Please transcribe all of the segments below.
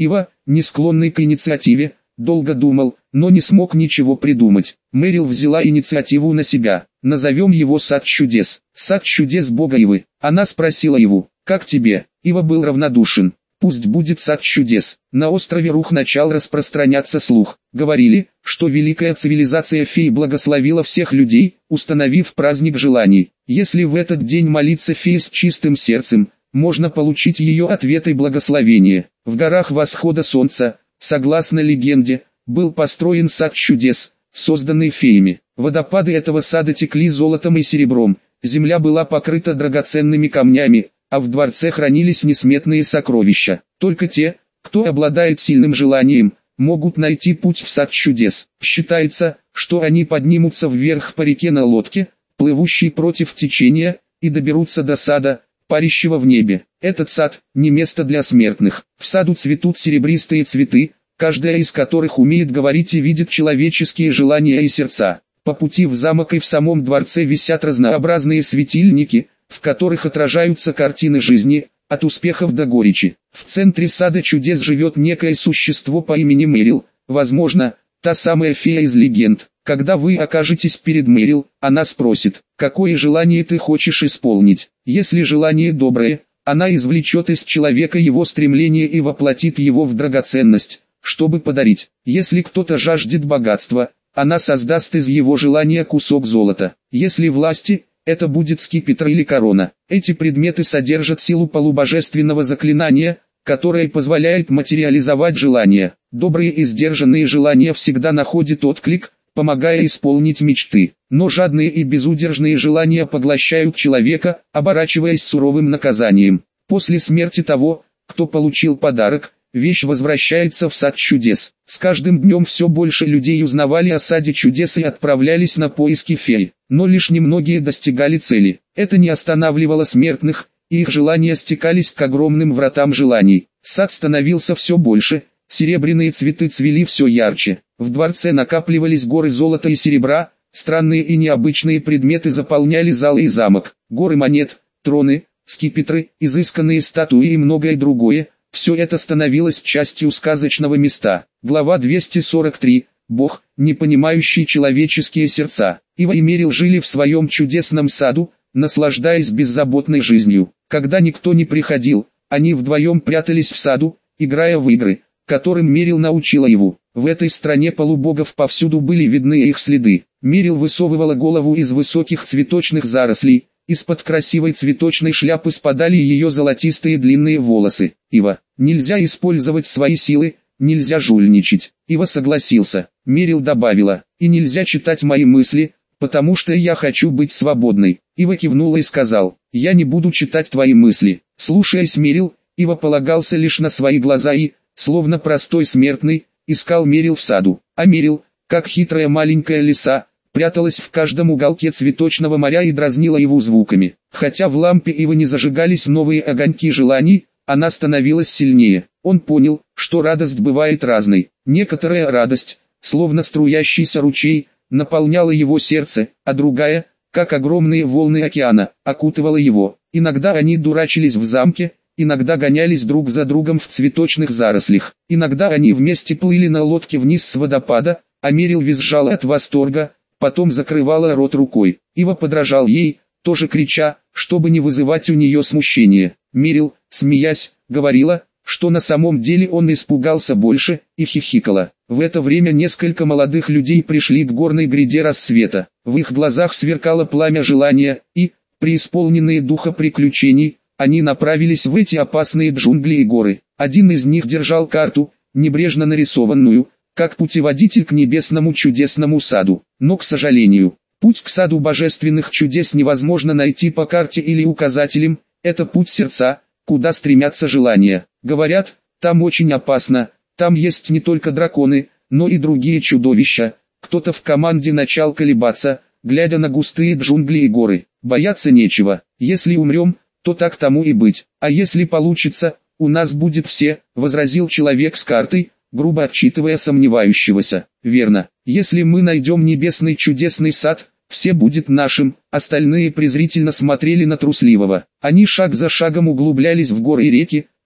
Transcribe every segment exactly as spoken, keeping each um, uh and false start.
Ива, не склонный к инициативе, долго думал, но не смог ничего придумать. Мэрил взяла инициативу на себя. Назовем его «Сад чудес». «Сад чудес Бога Ивы». Она спросила его: «Как тебе?» Ива был равнодушен. «Пусть будет сад чудес». На острове Рух начал распространяться слух. Говорили, что великая цивилизация фей благословила всех людей, установив праздник желаний. Если в этот день молиться фее с чистым сердцем, можно получить ее ответ и благословение. В горах восхода солнца, согласно легенде, был построен сад чудес, созданный феями. Водопады этого сада текли золотом и серебром, земля была покрыта драгоценными камнями, а в дворце хранились несметные сокровища. Только те, кто обладает сильным желанием, могут найти путь в сад чудес. Считается, что они поднимутся вверх по реке на лодке, плывущей против течения, и доберутся до сада, парящего в небе. Этот сад – не место для смертных. В саду цветут серебристые цветы, каждая из которых умеет говорить и видит человеческие желания и сердца. По пути в замок и в самом дворце висят разнообразные светильники, в которых отражаются картины жизни, от успехов до горечи. В центре сада чудес живет некое существо по имени Мэрил, возможно, та самая фея из легенд. Когда вы окажетесь перед Мэрил, она спросит: «Какое желание ты хочешь исполнить?» Если желание доброе, она извлечет из человека его стремление и воплотит его в драгоценность, чтобы подарить. Если кто-то жаждет богатства, она создаст из его желания кусок золота. Если власти, это будет скипетр или корона. Эти предметы содержат силу полубожественного заклинания, которое позволяет материализовать желания. Добрые и сдержанные желания всегда находят отклик, помогая исполнить мечты. Но жадные и безудержные желания поглощают человека, оборачиваясь суровым наказанием. После смерти того, кто получил подарок, вещь возвращается в сад чудес. С каждым днем все больше людей узнавали о саде чудес и отправлялись на поиски фей. Но лишь немногие достигали цели. Это не останавливало смертных, и их желания стекались к огромным вратам желаний. Сад становился все больше, серебряные цветы цвели все ярче. В дворце накапливались горы золота и серебра, странные и необычные предметы заполняли залы и замок. Горы монет, троны, скипетры, изысканные статуи и многое другое. Все это становилось частью сказочного места. Глава двести сорок три. Бог, не понимающий человеческие сердца. Ива и Мэрил жили в своем чудесном саду, наслаждаясь беззаботной жизнью. Когда никто не приходил, они вдвоем прятались в саду, играя в игры, которым Мэрил научила его. В этой стране полубогов повсюду были видны их следы. Мэрил высовывала голову из высоких цветочных зарослей. Из-под красивой цветочной шляпы спадали ее золотистые длинные волосы. «Ива, нельзя использовать свои силы, нельзя жульничать». Ива согласился. Мэрил добавила: «И нельзя читать мои мысли, потому что я хочу быть свободной». Ива кивнула и сказал: «Я не буду читать твои мысли». Слушаясь Мэрил, Ива полагался лишь на свои глаза и, словно простой смертный, искал Мэрил в саду. А Мэрил, как хитрая маленькая лиса, пряталась в каждом уголке цветочного моря и дразнила его звуками. Хотя в лампе Ивы не зажигались новые огоньки желаний, она становилась сильнее. Он понял, что радость бывает разной. Некоторая радость, словно струящийся ручей, наполняла его сердце, а другая, как огромные волны океана, окутывала его. Иногда они дурачились в замке, иногда гонялись друг за другом в цветочных зарослях. Иногда они вместе плыли на лодке вниз с водопада, а Мэрил визжала от восторга, потом закрывала рот рукой. Ива подражал ей, тоже крича, чтобы не вызывать у нее смущения. Мэрил, смеясь, говорила, что на самом деле он испугался больше, и хихикала. В это время несколько молодых людей пришли к горной гряде рассвета. В их глазах сверкало пламя желания, и, преисполненные духа приключений, они направились в эти опасные джунгли и горы. Один из них держал карту, небрежно нарисованную, как путеводитель к небесному чудесному саду. Но, к сожалению, путь к саду божественных чудес невозможно найти по карте или указателям, это путь сердца, куда стремятся желания. Говорят, там очень опасно, там есть не только драконы, но и другие чудовища. Кто-то в команде начал колебаться, глядя на густые джунгли и горы. Бояться нечего, если умрем, то так тому и быть. А если получится, у нас будет все, возразил человек с картой, грубо отчитывая сомневающегося. Верно, если мы найдем небесный чудесный сад, все будет нашим. Остальные презрительно смотрели на трусливого. Они шаг за шагом углублялись в горы и реки,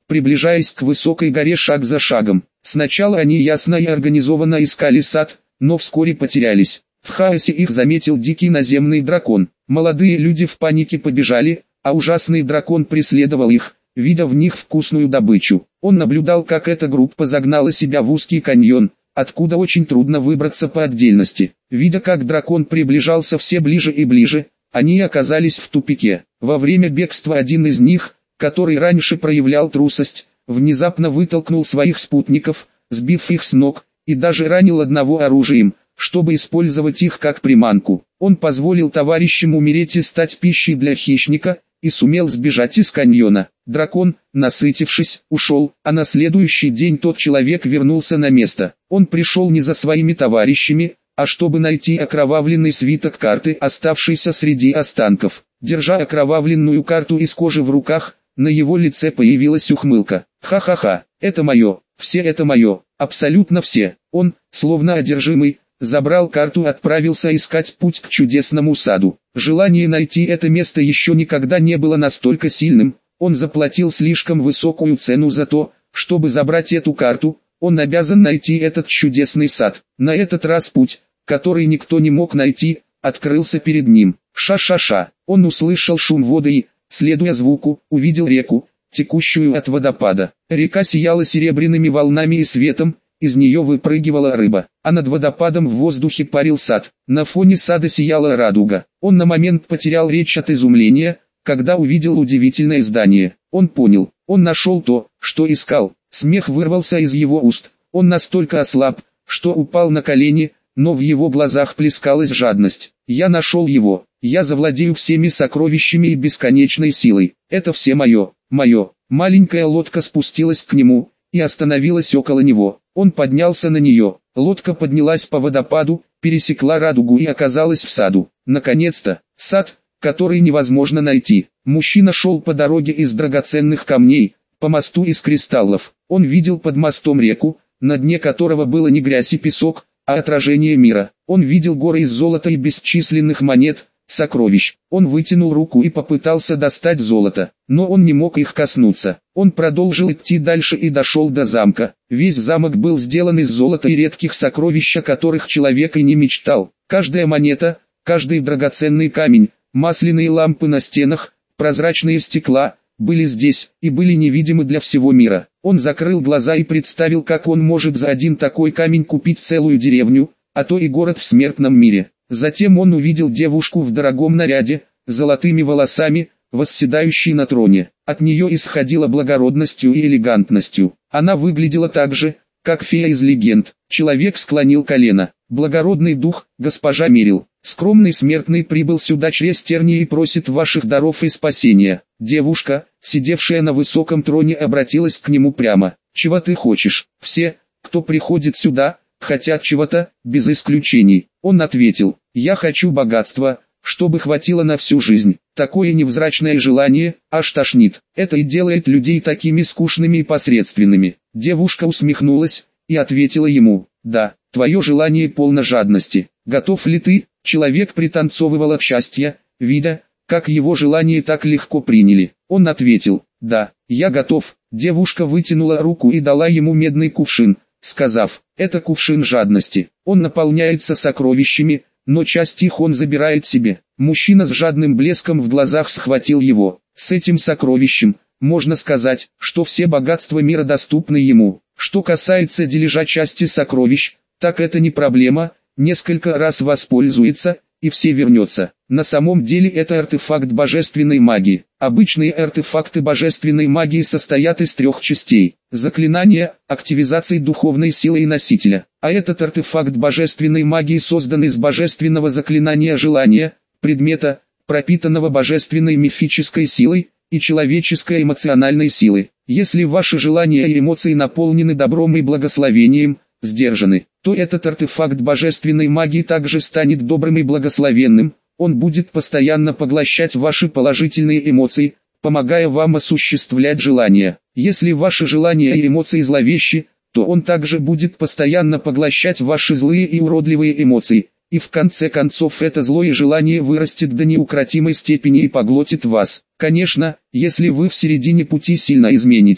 приближаясь к высокой горе шаг за шагом. Сначала они ясно и организованно искали сад, но вскоре потерялись. В хаосе их заметил дикий наземный дракон. Молодые люди в панике побежали, а ужасный дракон преследовал их, видя в них вкусную добычу. Он наблюдал, как эта группа загнала себя в узкий каньон, откуда очень трудно выбраться по отдельности. Видя, как дракон приближался все ближе и ближе, они оказались в тупике. Во время бегства один из них, который раньше проявлял трусость, внезапно вытолкнул своих спутников, сбив их с ног, и даже ранил одного оружием, чтобы использовать их как приманку. Он позволил товарищам умереть и стать пищей для хищника, и сумел сбежать из каньона. Дракон, насытившись, ушел, а на следующий день тот человек вернулся на место. Он пришел не за своими товарищами, а чтобы найти окровавленный свиток карты, оставшийся среди останков. Держа окровавленную карту из кожи в руках, на его лице появилась ухмылка. «Ха-ха-ха, это мое, все это мое, абсолютно все». Он, словно одержимый, забрал карту и отправился искать путь к чудесному саду. Желание найти это место еще никогда не было настолько сильным. Он заплатил слишком высокую цену за то, чтобы забрать эту карту. Он обязан найти этот чудесный сад. На этот раз путь, который никто не мог найти, открылся перед ним. Ша-ша-ша. Он услышал шум воды и, следуя звуку, увидел реку, текущую от водопада. Река сияла серебряными волнами и светом, из нее выпрыгивала рыба, а над водопадом в воздухе парил сад. На фоне сада сияла радуга. Он на момент потерял речь от изумления, когда увидел удивительное здание. Он понял, он нашел то, что искал. Смех вырвался из его уст. Он настолько ослаб, что упал на колени, но в его глазах плескалась жадность. «Я нашел его, я завладею всеми сокровищами и бесконечной силой. Это все мое, мое». Маленькая лодка спустилась к нему и остановилась около него. Он поднялся на нее. Лодка поднялась по водопаду, пересекла радугу и оказалась в саду. Наконец-то, сад, который невозможно найти. Мужчина шел по дороге из драгоценных камней, по мосту из кристаллов. Он видел под мостом реку, на дне которого было не грязь и песок, а отражение мира. Он видел горы из золота и бесчисленных монет, сокровищ. Он вытянул руку и попытался достать золото, но он не мог их коснуться. Он продолжил идти дальше и дошел до замка. Весь замок был сделан из золота и редких сокровищ, о которых человек и не мечтал. Каждая монета, каждый драгоценный камень, масляные лампы на стенах, прозрачные стекла, были здесь и были невидимы для всего мира. Он закрыл глаза и представил, как он может за один такой камень купить целую деревню, а то и город в смертном мире. Затем он увидел девушку в дорогом наряде, с золотыми волосами, восседающей на троне. От нее исходила благородностью и элегантностью. Она выглядела так же, как фея из легенд. Человек склонил колено. «Благородный дух, госпожа Мерил, скромный смертный прибыл сюда через тернии и просит ваших даров и спасения». Девушка, сидевшая на высоком троне, обратилась к нему прямо. «Чего ты хочешь? Все, кто приходит сюда, хотят чего-то, без исключений». Он ответил: «Я хочу богатства, чтобы хватило на всю жизнь». Такое невзрачное желание аж тошнит. Это и делает людей такими скучными и посредственными. Девушка усмехнулась и ответила ему: «Да, твое желание полно жадности. Готов ли ты?» Человек пританцовывал от счастья, видя, как его желание так легко приняли. Он ответил: «Да, я готов». Девушка вытянула руку и дала ему медный кувшин, сказав: «Это кувшин жадности. Он наполняется сокровищами, но часть их он забирает себе». Мужчина с жадным блеском в глазах схватил его. С этим сокровищем, можно сказать, что все богатства мира доступны ему. Что касается дележа части сокровищ, так это не проблема, несколько раз воспользуется, и все вернется. На самом деле это артефакт божественной магии. Обычные артефакты божественной магии состоят из трех частей: заклинания, активизации духовной силы и носителя. А этот артефакт божественной магии создан из божественного заклинания желания, предмета, пропитанного божественной мифической силой, и человеческой эмоциональной силы. Если ваши желания и эмоции наполнены добром и благословением, сдержаны, то этот артефакт божественной магии также станет добрым и благословенным. Он будет постоянно поглощать ваши положительные эмоции, помогая вам осуществлять желания. Если ваши желания и эмоции зловещи, то он также будет постоянно поглощать ваши злые и уродливые эмоции, и в конце концов это злое желание вырастет до неукротимой степени и поглотит вас. Конечно, если вы в середине пути сильно изменитесь.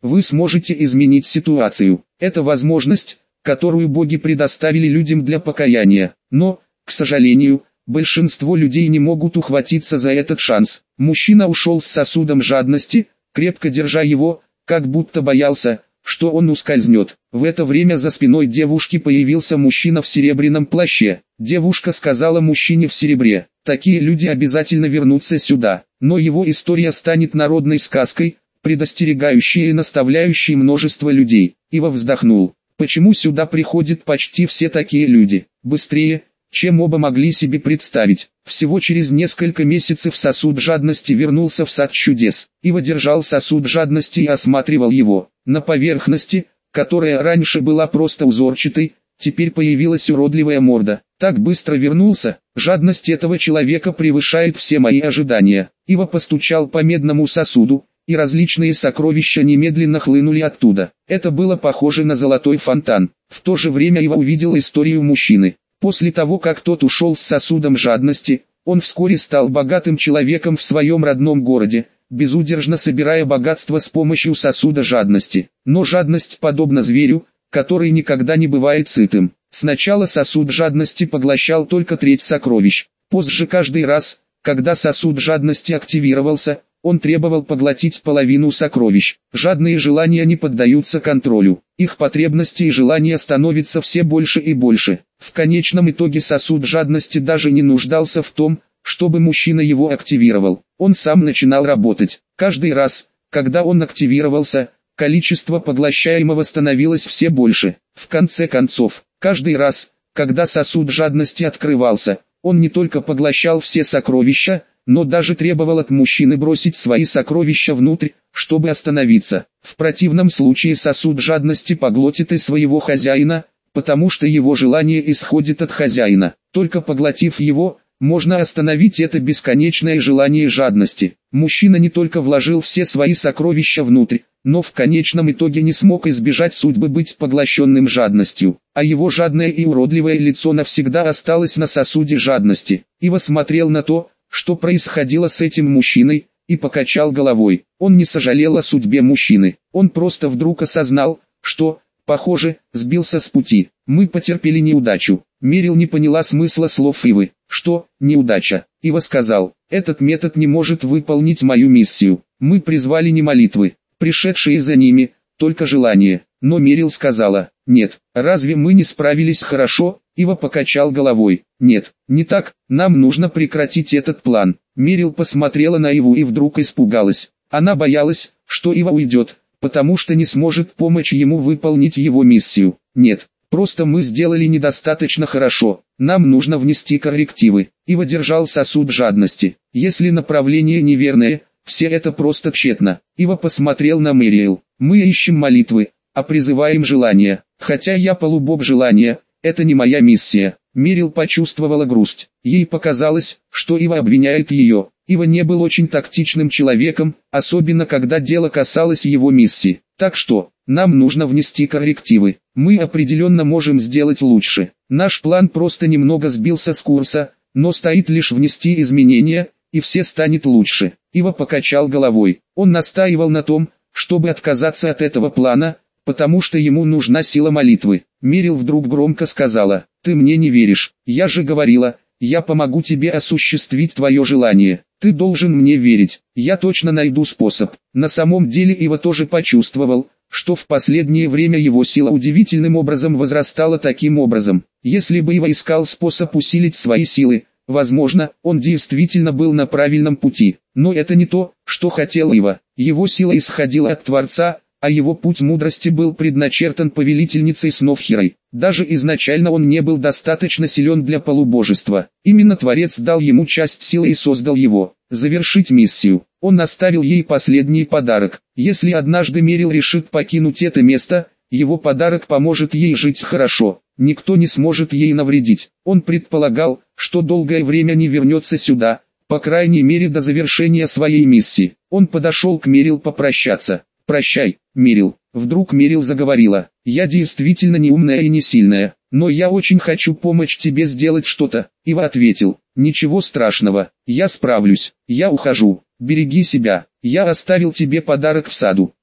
вы сможете изменить ситуацию. Это возможность, которую боги предоставили людям для покаяния. Но, к сожалению, большинство людей не могут ухватиться за этот шанс. Мужчина ушел с сосудом жадности, крепко держа его, как будто боялся, что он ускользнет. В это время за спиной девушки появился мужчина в серебряном плаще. Девушка сказала мужчине в серебре: «Такие люди обязательно вернутся сюда». Но его история станет народной сказкой, предостерегающей и наставляющей множество людей. Ива вздохнул. Почему сюда приходят почти все такие люди? Быстрее, чем оба могли себе представить. Всего через несколько месяцев сосуд жадности вернулся в сад чудес. Ива держал сосуд жадности и осматривал его. На поверхности, которая раньше была просто узорчатой, теперь появилась уродливая морда. Так быстро вернулся, жадность этого человека превышает все мои ожидания. Ива постучал по медному сосуду, и различные сокровища немедленно хлынули оттуда. Это было похоже на золотой фонтан. В то же время Ива увидел историю мужчины. После того, как тот ушел с сосудом жадности, он вскоре стал богатым человеком в своем родном городе, безудержно собирая богатство с помощью сосуда жадности. Но жадность подобна зверю, который никогда не бывает сытым. Сначала сосуд жадности поглощал только треть сокровищ. Позже каждый раз, когда сосуд жадности активировался, он требовал поглотить половину сокровищ. Жадные желания не поддаются контролю. Их потребности и желания становятся все больше и больше. В конечном итоге сосуд жадности даже не нуждался в том, чтобы мужчина его активировал. Он сам начинал работать. Каждый раз, когда он активировался, количество поглощаемого становилось все больше. В конце концов, каждый раз, когда сосуд жадности открывался, он не только поглощал все сокровища, но даже требовал от мужчины бросить свои сокровища внутрь, чтобы остановиться. В противном случае сосуд жадности поглотит и своего хозяина, потому что его желание исходит от хозяина. Только поглотив его, можно остановить это бесконечное желание жадности. Мужчина не только вложил все свои сокровища внутрь, но в конечном итоге не смог избежать судьбы быть поглощенным жадностью, а его жадное и уродливое лицо навсегда осталось на сосуде жадности. Ива смотрел на то, что происходило с этим мужчиной, и покачал головой. Он не сожалел о судьбе мужчины, он просто вдруг осознал, что, похоже, сбился с пути. Мы потерпели неудачу. Мерил не поняла смысла слов Ивы. Что, неудача? Ива сказал: этот метод не может выполнить мою миссию. Мы призвали не молитвы, пришедшие за ними, только желание. Но Мерил сказала: нет, разве мы не справились хорошо? Ива покачал головой. Нет, не так, нам нужно прекратить этот план. Мерил посмотрела на Иву и вдруг испугалась. Она боялась, что Ива уйдет, потому что не сможет помочь ему выполнить его миссию. Нет, просто мы сделали недостаточно хорошо, нам нужно внести коррективы. Ива держал сосуд жадности. Если направление неверное, все это просто тщетно. Ива посмотрел на Мэриэл. Мы ищем молитвы, а призываем желания. Хотя я полубог желания, это не моя миссия. Мерил почувствовала грусть. Ей показалось, что Ива обвиняет ее. Ива не был очень тактичным человеком, особенно когда дело касалось его миссии. Так что, нам нужно внести коррективы. Мы определенно можем сделать лучше. Наш план просто немного сбился с курса, но стоит лишь внести изменения, и все станет лучше. Ива покачал головой. Он настаивал на том, чтобы отказаться от этого плана, потому что ему нужна сила молитвы. Мерил вдруг громко сказала: «Ты мне не веришь, я же говорила, я помогу тебе осуществить твое желание. Ты должен мне верить, я точно найду способ». На самом деле Ива тоже почувствовал, что в последнее время его сила удивительным образом возрастала таким образом. Если бы Ива искал способ усилить свои силы, возможно, он действительно был на правильном пути. Но это не то, что хотел Ива. Его сила исходила от Творца, а его путь мудрости был предначертан повелительницей снов Хирой. Даже изначально он не был достаточно силен для полубожества. Именно Творец дал ему часть силы и создал его. Завершить миссию. Он оставил ей последний подарок. Если однажды Мерил решит покинуть это место, его подарок поможет ей жить хорошо. Никто не сможет ей навредить. Он предполагал, что долгое время не вернется сюда, по крайней мере до завершения своей миссии. Он подошел к Мерил попрощаться. «Прощай, Мерил». Вдруг Мерил заговорила: «Я действительно не умная и не сильная, но я очень хочу помочь тебе сделать что-то». Ива ответил: «Ничего страшного, я справлюсь, я ухожу, береги себя, я оставил тебе подарок в саду».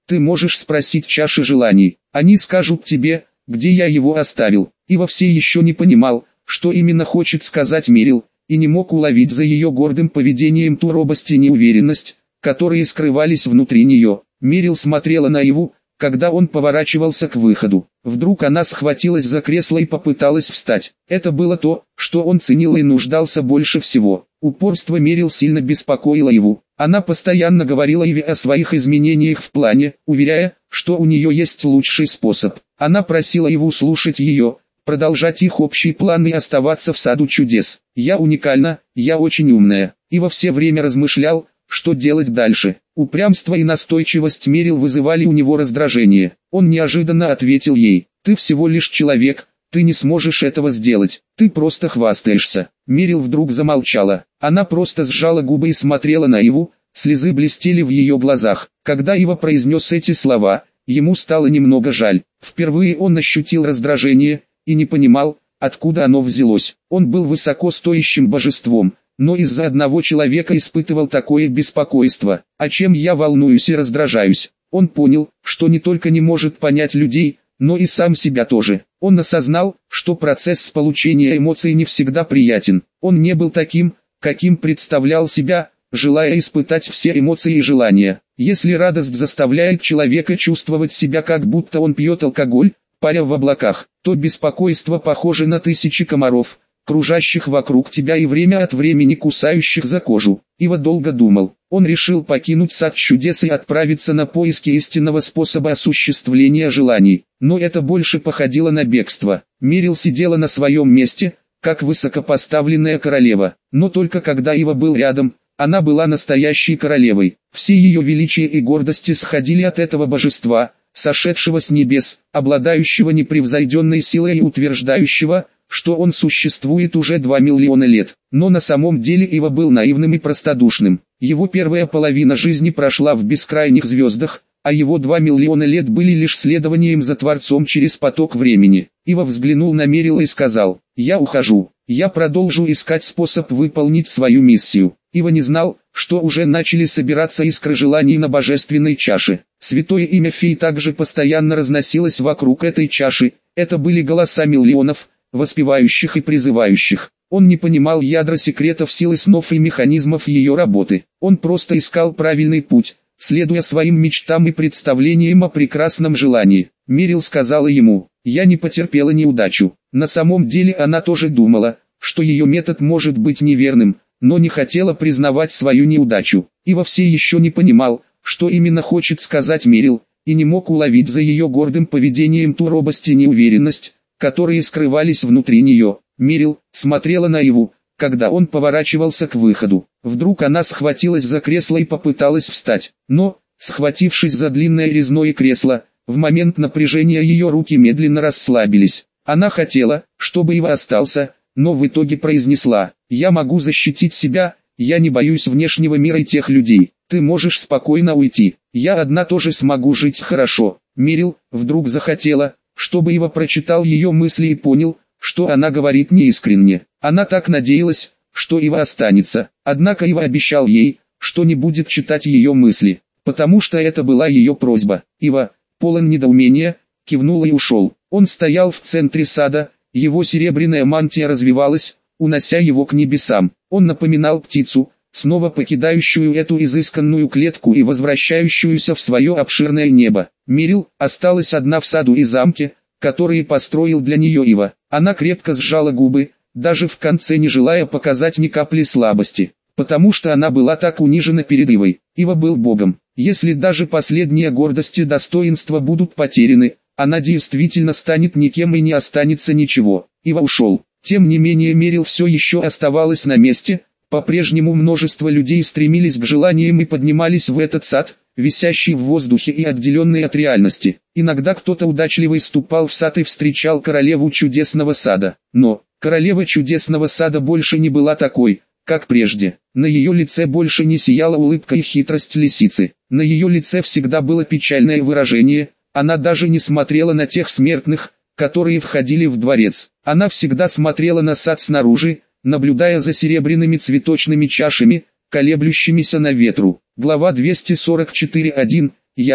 Ты можешь спросить чаши желаний, они скажут тебе, где я его оставил. Ива все еще не понимал, что именно хочет сказать Мерил, и не мог уловить за ее гордым поведением ту робость и неуверенность, которые скрывались внутри нее. Мерил смотрела на Иву, когда он поворачивался к выходу. Вдруг она схватилась за кресло и попыталась встать. Это было то, что он ценил и нуждался больше всего. Упорство Мерил сильно беспокоило Иву. Она постоянно говорила Иве о своих изменениях в плане, уверяя, что у нее есть лучший способ. Она просила Иву слушать ее, продолжать их общий план и оставаться в саду чудес. «Я уникальна, я очень умная». Ива все время размышлял, что делать дальше. Упрямство и настойчивость Мерил вызывали у него раздражение. Он неожиданно ответил ей: «Ты всего лишь человек, ты не сможешь этого сделать, ты просто хвастаешься». Мерил вдруг замолчала. Она просто сжала губы и смотрела на Иву, слезы блестели в ее глазах. Когда Ива произнес эти слова, ему стало немного жаль. Впервые он ощутил раздражение и не понимал, откуда оно взялось. Он был высокостоящим божеством, но из-за одного человека испытывал такое беспокойство. «О чем я волнуюсь и раздражаюсь?» Он понял, что не только не может понять людей, но и сам себя тоже. Он осознал, что процесс получения эмоций не всегда приятен. Он не был таким, каким представлял себя, желая испытать все эмоции и желания. Если радость заставляет человека чувствовать себя, как будто он пьет алкоголь, паря в облаках, то беспокойство похоже на тысячи комаров, кружащих вокруг тебя и время от времени кусающих за кожу. Ива долго думал. Он решил покинуть сад чудес и отправиться на поиски истинного способа осуществления желаний. Но это больше походило на бегство. Мерил сидела на своем месте, как высокопоставленная королева. Но только когда Ива был рядом, она была настоящей королевой. Все ее величие и гордости сходили от этого божества, сошедшего с небес, обладающего непревзойденной силой и утверждающего, что он существует уже два миллиона лет. Но на самом деле Ива был наивным и простодушным. Его первая половина жизни прошла в бескрайних звездах, а его два миллиона лет были лишь следованием за Творцом через поток времени. Ива взглянул на Мерила и сказал: «Я ухожу, я продолжу искать способ выполнить свою миссию». Ива не знал, что уже начали собираться искры желаний на божественной чаше. Святое имя фей также постоянно разносилось вокруг этой чаши, это были голоса миллионов, воспевающих и призывающих. Он не понимал ядра секретов силы снов и механизмов ее работы. Он просто искал правильный путь, следуя своим мечтам и представлениям о прекрасном желании. Мерил сказала ему: «Я не потерпела неудачу». На самом деле она тоже думала, что ее метод может быть неверным, но не хотела признавать свою неудачу. Ива все еще не понимал, что именно хочет сказать Мерил, и не мог уловить за ее гордым поведением ту робость и неуверенность, которые скрывались внутри нее. Мерил смотрела на Иву, когда он поворачивался к выходу. Вдруг она схватилась за кресло и попыталась встать, но, схватившись за длинное резное кресло, в момент напряжения ее руки медленно расслабились. Она хотела, чтобы Ива остался, но в итоге произнесла: «Я могу защитить себя, я не боюсь внешнего мира и тех людей, ты можешь спокойно уйти, я одна тоже смогу жить хорошо». Мерил вдруг захотела, чтобы Ива прочитал ее мысли и понял, что она говорит неискренне. Она так надеялась, что Ива останется, однако Ива обещал ей, что не будет читать ее мысли, потому что это была ее просьба. Ива, полон недоумения, кивнул и ушел. Он стоял в центре сада, его серебряная мантия развивалась, унося его к небесам. Он напоминал птицу, снова покидающую эту изысканную клетку и возвращающуюся в свое обширное небо. Мерил осталась одна в саду и замке, которые построил для нее Ива. Она крепко сжала губы, даже в конце не желая показать ни капли слабости, потому что она была так унижена перед Ивой. Ива был богом. Если даже последние гордости и достоинства будут потеряны, она действительно станет никем и не останется ничего. Ива ушел. Тем не менее Мерил все еще оставалась на месте. По-прежнему множество людей стремились к желаниям и поднимались в этот сад, висящий в воздухе и отделенный от реальности. Иногда кто-то удачливый ступал в сад и встречал королеву чудесного сада. Но, королева чудесного сада больше не была такой, как прежде. На ее лице больше не сияла улыбка и хитрость лисицы. На ее лице всегда было печальное выражение, она даже не смотрела на тех смертных, которые входили в дворец. Она всегда смотрела на сад снаружи, наблюдая за серебряными цветочными чашами, колеблющимися на ветру. Глава двести сорок четыре точка один. Я,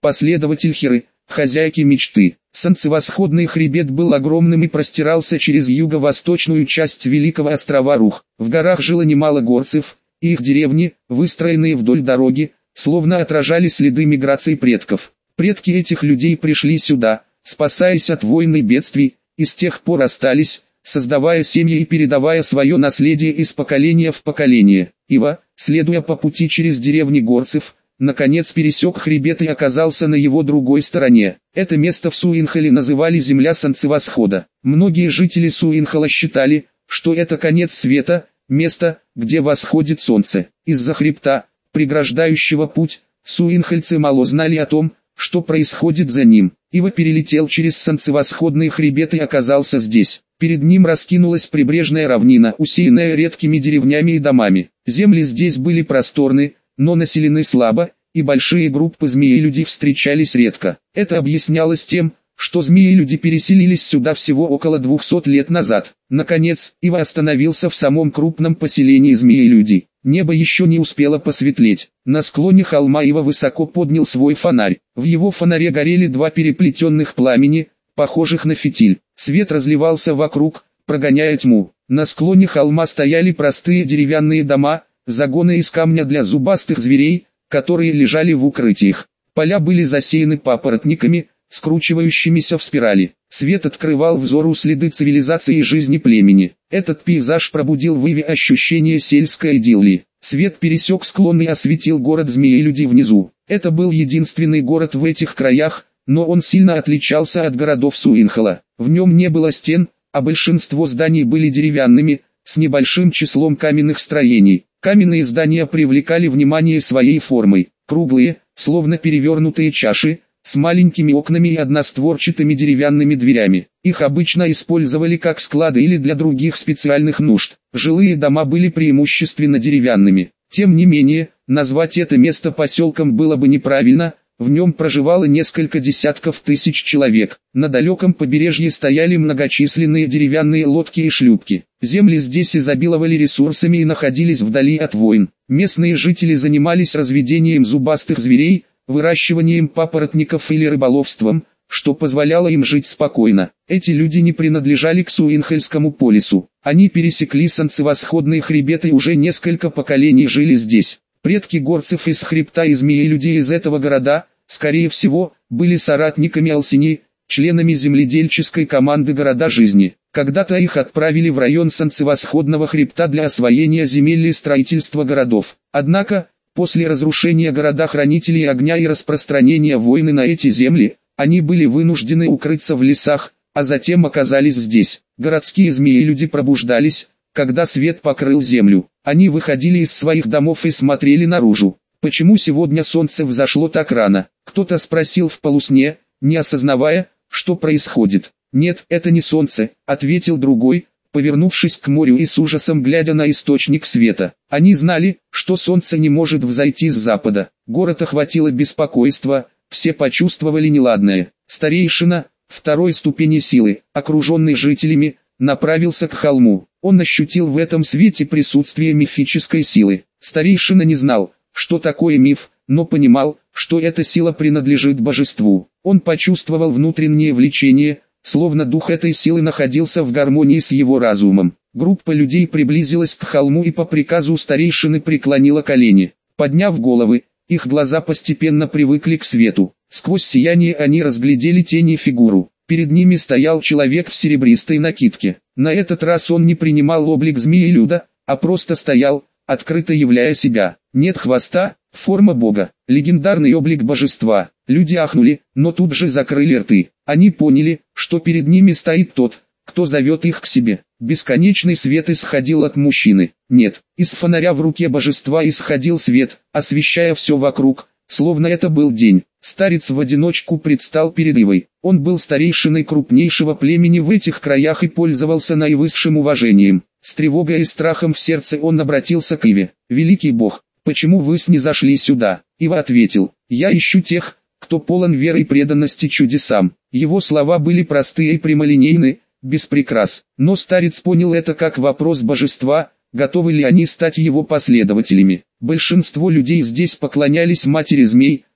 последователь Херы, хозяйки мечты. Солнцевосходный хребет был огромным и простирался через юго-восточную часть великого острова Рух. В горах жило немало горцев, и их деревни, выстроенные вдоль дороги, словно отражали следы миграции предков. Предки этих людей пришли сюда, спасаясь от войн и бедствий, и с тех пор остались, создавая семьи и передавая свое наследие из поколения в поколение. Ива, следуя по пути через деревни горцев, наконец пересек хребет и оказался на его другой стороне. Это место в Суинхоле называли земля солнцевосхода. Многие жители Суинхола считали, что это конец света, место, где восходит солнце. Из-за хребта, преграждающего путь, суинхольцы мало знали о том, что происходит за ним. Ива перелетел через солнцевосходный хребет и оказался здесь. Перед ним раскинулась прибрежная равнина, усеянная редкими деревнями и домами. Земли здесь были просторны, но населены слабо, и большие группы змеелюдей встречались редко. Это объяснялось тем, что змеелюди переселились сюда всего около двухсот лет назад. Наконец, Ива остановился в самом крупном поселении змеелюдей. Небо еще не успело посветлеть. На склоне холма Ива высоко поднял свой фонарь. В его фонаре горели два переплетенных пламени, похожих на фитиль. Свет разливался вокруг, прогоняя тьму. На склоне холма стояли простые деревянные дома, загоны из камня для зубастых зверей, которые лежали в укрытиях. Поля были засеяны папоротниками, скручивающимися в спирали. Свет открывал взору следы цивилизации и жизни племени. Этот пейзаж пробудил в Иве ощущение сельской идиллии. Свет пересек склон и осветил город змеелюдей внизу. Это был единственный город в этих краях, но он сильно отличался от городов Суинхола. В нем не было стен, а большинство зданий были деревянными, с небольшим числом каменных строений. Каменные здания привлекали внимание своей формой. Круглые, словно перевернутые чаши, с маленькими окнами и одностворчатыми деревянными дверями. Их обычно использовали как склады или для других специальных нужд. Жилые дома были преимущественно деревянными. Тем не менее, назвать это место поселком было бы неправильно, в нем проживало несколько десятков тысяч человек. На далеком побережье стояли многочисленные деревянные лодки и шлюпки. Земли здесь изобиловали ресурсами и находились вдали от войн. Местные жители занимались разведением зубастых зверей, выращиванием папоротников или рыболовством, что позволяло им жить спокойно. Эти люди не принадлежали к Суинхольскому полису. Они пересекли солнцевосходный хребет и уже несколько поколений жили здесь. Предки горцев из хребта и змеелюдей из этого города, скорее всего, были соратниками Алсини, членами земледельческой команды города жизни. Когда-то их отправили в район солнцевосходного хребта для освоения земель и строительства городов. Однако, после разрушения города-хранителей огня и распространения войны на эти земли, они были вынуждены укрыться в лесах, а затем оказались здесь. Городские змеелюди пробуждались, когда свет покрыл землю. Они выходили из своих домов и смотрели наружу. Почему сегодня солнце взошло так рано? Кто-то спросил в полусне, не осознавая, что происходит. «Нет, это не солнце», — ответил другой, повернувшись к морю и с ужасом глядя на источник света. Они знали, что солнце не может взойти с запада. Город охватило беспокойство, все почувствовали неладное. Старейшина, второй ступени силы, окруженный жителями, направился к холму. Он ощутил в этом свете присутствие мифической силы. Старейшина не знал, что такое миф, но понимал, что эта сила принадлежит божеству. Он почувствовал внутреннее влечение, словно дух этой силы находился в гармонии с его разумом. Группа людей приблизилась к холму и по приказу старейшины преклонила колени. Подняв головы, их глаза постепенно привыкли к свету. Сквозь сияние они разглядели тени и фигуру. Перед ними стоял человек в серебристой накидке. На этот раз он не принимал облик змеелюда, а просто стоял, открыто являя себя. Нет хвоста, форма бога, легендарный облик божества. Люди ахнули, но тут же закрыли рты. Они поняли, что перед ними стоит тот, кто зовет их к себе. Бесконечный свет исходил от мужчины. Нет, из фонаря в руке божества исходил свет, освещая все вокруг, словно это был день. Старец в одиночку предстал перед Ивой. Он был старейшиной крупнейшего племени в этих краях и пользовался наивысшим уважением. С тревогой и страхом в сердце он обратился к Иве. «Великий Бог, почему вы снизошли сюда?» Ива ответил: «Я ищу тех, кто полон веры и преданности чудесам». Его слова были простые и прямолинейны, без прикрас. Но старец понял это как вопрос божества, готовы ли они стать его последователями. Большинство людей здесь поклонялись матери змей,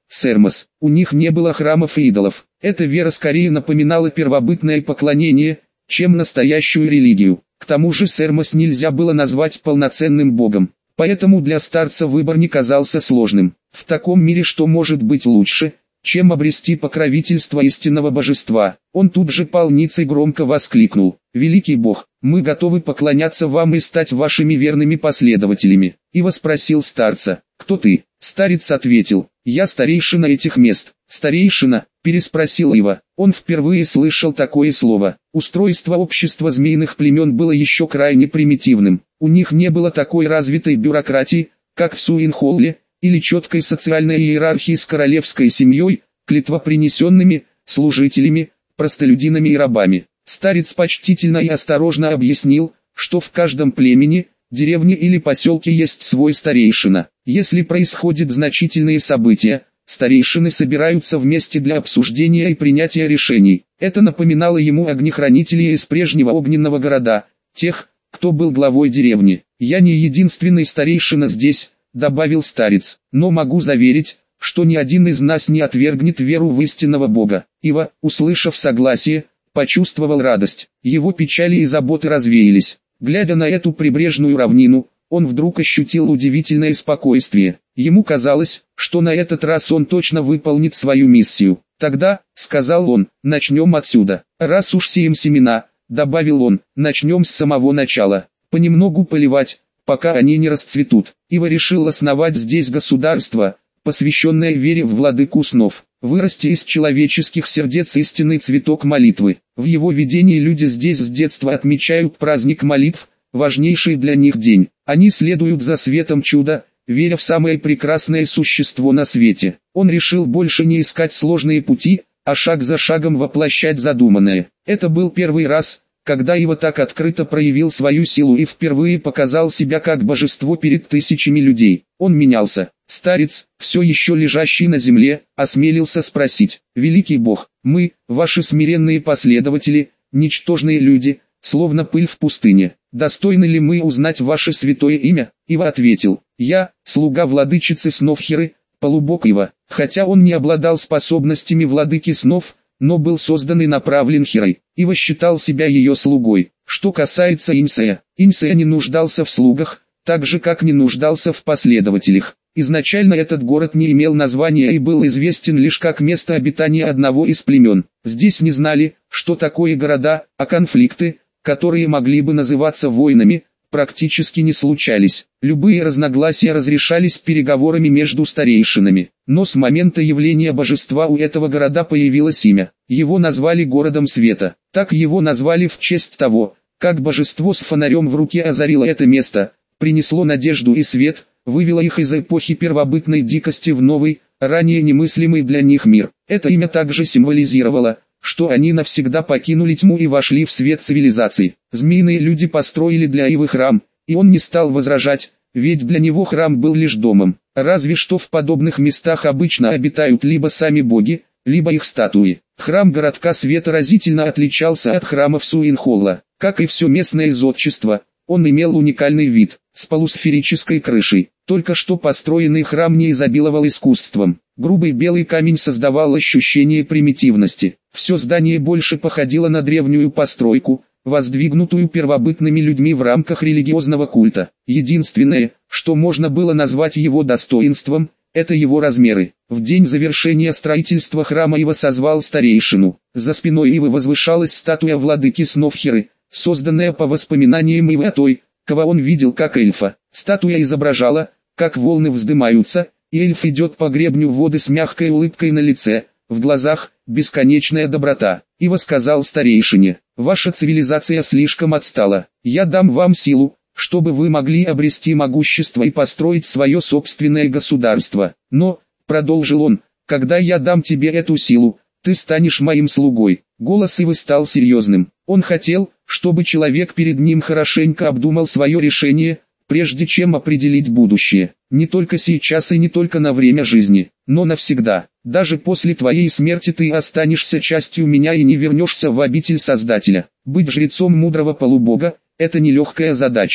Сермос. У них не было храмов и идолов. Эта вера скорее напоминала первобытное поклонение, чем настоящую религию. К тому же Сермос нельзя было назвать полноценным богом. Поэтому для старца выбор не казался сложным. В таком мире что может быть лучше, чем обрести покровительство истинного божества? Он тут же полницей громко воскликнул: «Великий Бог, мы готовы поклоняться вам и стать вашими верными последователями». Ива спросил старца: «Кто ты?» Старец ответил: «Я старейшина этих мест». «Старейшина?» – переспросил Ива. Он впервые слышал такое слово. Устройство общества змеиных племен было еще крайне примитивным. У них не было такой развитой бюрократии, как в Суинхолле, или четкой социальной иерархии с королевской семьей, клятвопринесенными, служителями, простолюдинами и рабами. Старец почтительно и осторожно объяснил, что в каждом племени, деревне или поселке есть свой старейшина. Если происходят значительные события, старейшины собираются вместе для обсуждения и принятия решений. Это напоминало ему огнехранителей из прежнего огненного города, тех, кто был главой деревни. «Я не единственный старейшина здесь», — добавил старец, — «но могу заверить, что ни один из нас не отвергнет веру в истинного Бога». Ива, услышав согласие, почувствовал радость. Его печали и заботы развеялись. Глядя на эту прибрежную равнину, он вдруг ощутил удивительное спокойствие. Ему казалось, что на этот раз он точно выполнит свою миссию. «Тогда», — сказал он, — «начнем отсюда. Раз уж сеем семена», — добавил он, — «начнем с самого начала. Понемногу поливать, пока они не расцветут». Ива решил основать здесь государство, посвященное вере в владыку снов. Вырасти из человеческих сердец истинный цветок молитвы. В его видении люди здесь с детства отмечают праздник молитв, важнейший для них день. Они следуют за светом чуда, веря в самое прекрасное существо на свете. Он решил больше не искать сложные пути, а шаг за шагом воплощать задуманное. Это был первый раз, когда Ива так открыто проявил свою силу и впервые показал себя как божество перед тысячами людей. Он менялся. Старец, все еще лежащий на земле, осмелился спросить: «Великий Бог, мы, ваши смиренные последователи, ничтожные люди, словно пыль в пустыне. Достойны ли мы узнать ваше святое имя?» Ива ответил: «Я, слуга владычицы снов Херы, полубог Ива». Хотя он не обладал способностями владыки снов, но был создан и направлен Херой. Ива считал себя ее слугой. Что касается Инсея, Инсея не нуждался в слугах, так же как не нуждался в последователях. Изначально этот город не имел названия и был известен лишь как место обитания одного из племен. Здесь не знали, что такое города, а конфликты, которые могли бы называться войнами, практически не случались. Любые разногласия разрешались переговорами между старейшинами. Но с момента явления божества у этого города появилось имя. Его назвали городом света. Так его назвали в честь того, как божество с фонарем в руке озарило это место, принесло надежду и свет, вывело их из эпохи первобытной дикости в новый, ранее немыслимый для них мир. Это имя также символизировало, что они навсегда покинули тьму и вошли в свет цивилизации. Змеиные люди построили для Ивы храм, и он не стал возражать, ведь для него храм был лишь домом. Разве что в подобных местах обычно обитают либо сами боги, либо их статуи. Храм городка света разительно отличался от храмов Суинхолла. Как и все местное зодчество, он имел уникальный вид, с полусферической крышей. Только что построенный храм не изобиловал искусством. Грубый белый камень создавал ощущение примитивности. Все здание больше походило на древнюю постройку, воздвигнутую первобытными людьми в рамках религиозного культа. Единственное, что можно было назвать его достоинством, это его размеры. В день завершения строительства храма Ива созвал старейшину. За спиной Ивы возвышалась статуя владыки снов Херы, созданная по воспоминаниям Ивы о той, кого он видел как эльфа. Статуя изображала, как волны вздымаются, и эльф идет по гребню воды с мягкой улыбкой на лице, в глазах бесконечная доброта. Ива сказал старейшине: «Ваша цивилизация слишком отстала. Я дам вам силу, чтобы вы могли обрести могущество и построить свое собственное государство. Но, — продолжил он, — когда я дам тебе эту силу, ты станешь моим слугой». Голос Ивы стал серьезным. Он хотел, чтобы человек перед ним хорошенько обдумал свое решение, прежде чем определить будущее. Не только сейчас и не только на время жизни, но навсегда. Даже после твоей смерти ты останешься частью меня и не вернешься в обитель Создателя. Быть жрецом мудрого полубога — это нелегкая задача.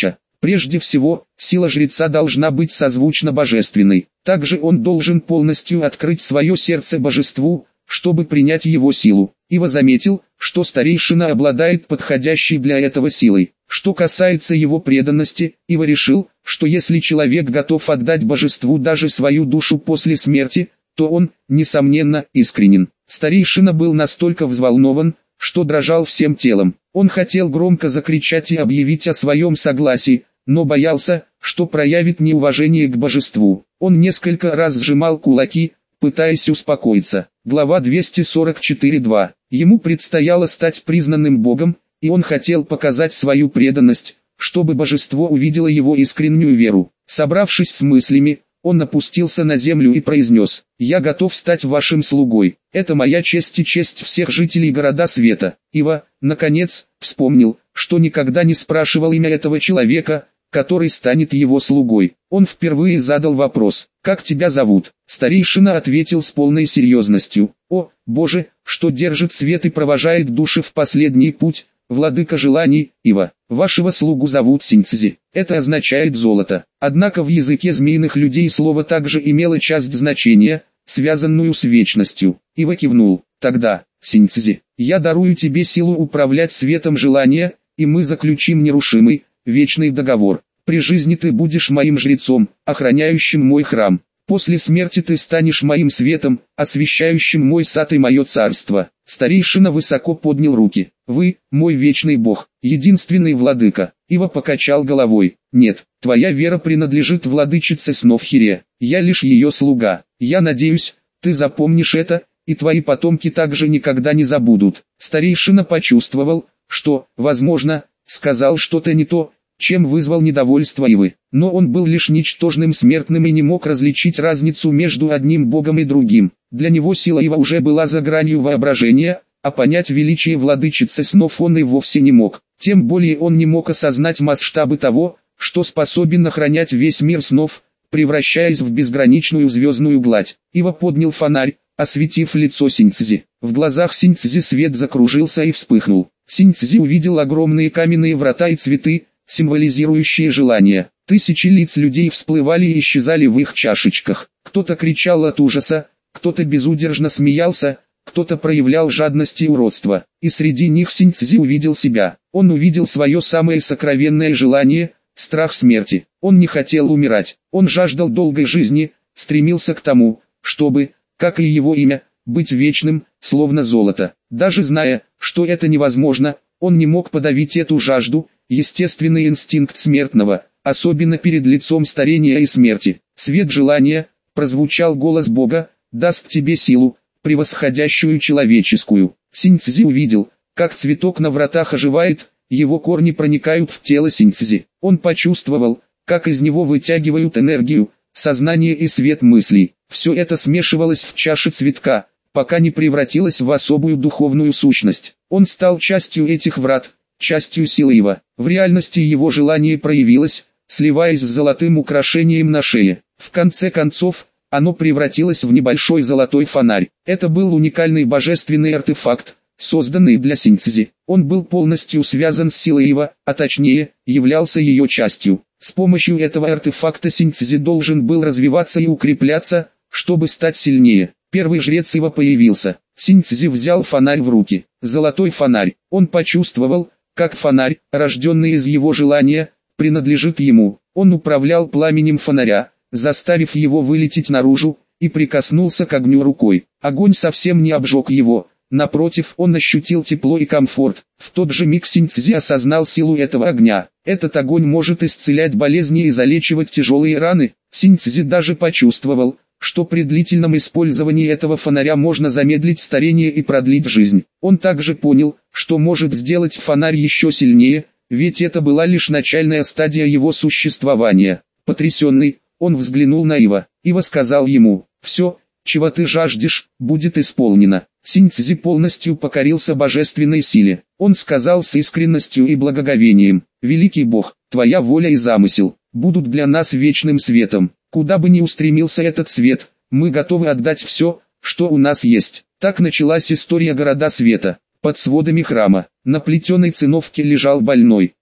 Прежде всего, сила жреца должна быть созвучна божественной. Также он должен полностью открыть свое сердце божеству, чтобы принять его силу. Ива заметил, что старейшина обладает подходящей для этого силой. Что касается его преданности, Ива решил, что если человек готов отдать божеству даже свою душу после смерти, то он, несомненно, искренен. Старейшина был настолько взволнован, что дрожал всем телом. Он хотел громко закричать и объявить о своем согласии, но боялся, что проявит неуважение к божеству. Он несколько раз сжимал кулаки, пытаясь успокоиться. Глава двести сорок четыре два. Ему предстояло стать признанным Богом, и он хотел показать свою преданность, чтобы божество увидело его искреннюю веру. Собравшись с мыслями, он опустился на землю и произнес: «Я готов стать вашим слугой. Это моя честь и честь всех жителей города света». Ива, наконец, вспомнил, что никогда не спрашивал имя этого человека, который станет его слугой. Он впервые задал вопрос: «Как тебя зовут?» Старейшина ответил с полной серьезностью: «О, Боже, что держит свет и провожает души в последний путь, владыка желаний, Ива, вашего слугу зовут Синьцзи». Это означает золото. Однако в языке змеиных людей слово также имело часть значения, связанную с вечностью. Ива кивнул: «Тогда, Синьцзи, я дарую тебе силу управлять светом желания, и мы заключим нерушимый, вечный договор. При жизни ты будешь моим жрецом, охраняющим мой храм. После смерти ты станешь моим светом, освещающим мой сад и мое царство». Старейшина высоко поднял руки: «Вы, мой вечный Бог, единственный владыка». Ива покачал головой: «Нет, твоя вера принадлежит владычице снов Хире, я лишь ее слуга. Я надеюсь, ты запомнишь это, и твои потомки также никогда не забудут». Старейшина почувствовал, что, возможно, сказал что-то не то, чем вызвал недовольство Ивы. Но он был лишь ничтожным смертным и не мог различить разницу между одним богом и другим. Для него сила Ива уже была за гранью воображения, а понять величие владычицы снов он и вовсе не мог. Тем более он не мог осознать масштабы того, что способен охранять весь мир снов, превращаясь в безграничную звездную гладь. Ива поднял фонарь, осветив лицо Синьцзи. В глазах Синьцзи свет закружился и вспыхнул. Синьцзи увидел огромные каменные врата и цветы, символизирующие желание. Тысячи лиц людей всплывали и исчезали в их чашечках. Кто-то кричал от ужаса, кто-то безудержно смеялся, кто-то проявлял жадность и уродство. И среди них Синьцзи увидел себя. Он увидел свое самое сокровенное желание – страх смерти. Он не хотел умирать. Он жаждал долгой жизни, стремился к тому, чтобы, как и его имя, быть вечным, словно золото. Даже зная, что это невозможно, он не мог подавить эту жажду, естественный инстинкт смертного, особенно перед лицом старения и смерти. «Свет желания», — прозвучал голос Бога, — «даст тебе силу, превосходящую человеческую». Синьцзи увидел, как цветок на вратах оживает, его корни проникают в тело Синьцзи. Он почувствовал, как из него вытягивают энергию, сознание и свет мыслей. Все это смешивалось в чаше цветка, пока не превратилось в особую духовную сущность. Он стал частью этих врат, частью силы Ива. В реальности его желание проявилось, сливаясь с золотым украшением на шее. В конце концов, оно превратилось в небольшой золотой фонарь. Это был уникальный божественный артефакт, созданный для Синьцзи. Он был полностью связан с силой Ива, а точнее, являлся ее частью. С помощью этого артефакта Синьцзи должен был развиваться и укрепляться, чтобы стать сильнее. Первый жрец Ива появился. Синьцзи взял фонарь в руки. Золотой фонарь. Он почувствовал, как фонарь, рожденный из его желания, принадлежит ему. Он управлял пламенем фонаря, заставив его вылететь наружу, и прикоснулся к огню рукой. Огонь совсем не обжег его. Напротив, он ощутил тепло и комфорт. В тот же миг Синьцзи осознал силу этого огня. Этот огонь может исцелять болезни и залечивать тяжелые раны. Синьцзи даже почувствовал, что при длительном использовании этого фонаря можно замедлить старение и продлить жизнь. Он также понял, что может сделать фонарь еще сильнее, ведь это была лишь начальная стадия его существования. Потрясенный, он взглянул на Ива. Ива сказал ему: «Все, чего ты жаждешь, будет исполнено». Синьцзи полностью покорился божественной силе. Он сказал с искренностью и благоговением: «Великий Бог, твоя воля и замысел будут для нас вечным светом. Куда бы ни устремился этот свет, мы готовы отдать все, что у нас есть». Так началась история города света. Под сводами храма, на плетеной циновке лежал больной.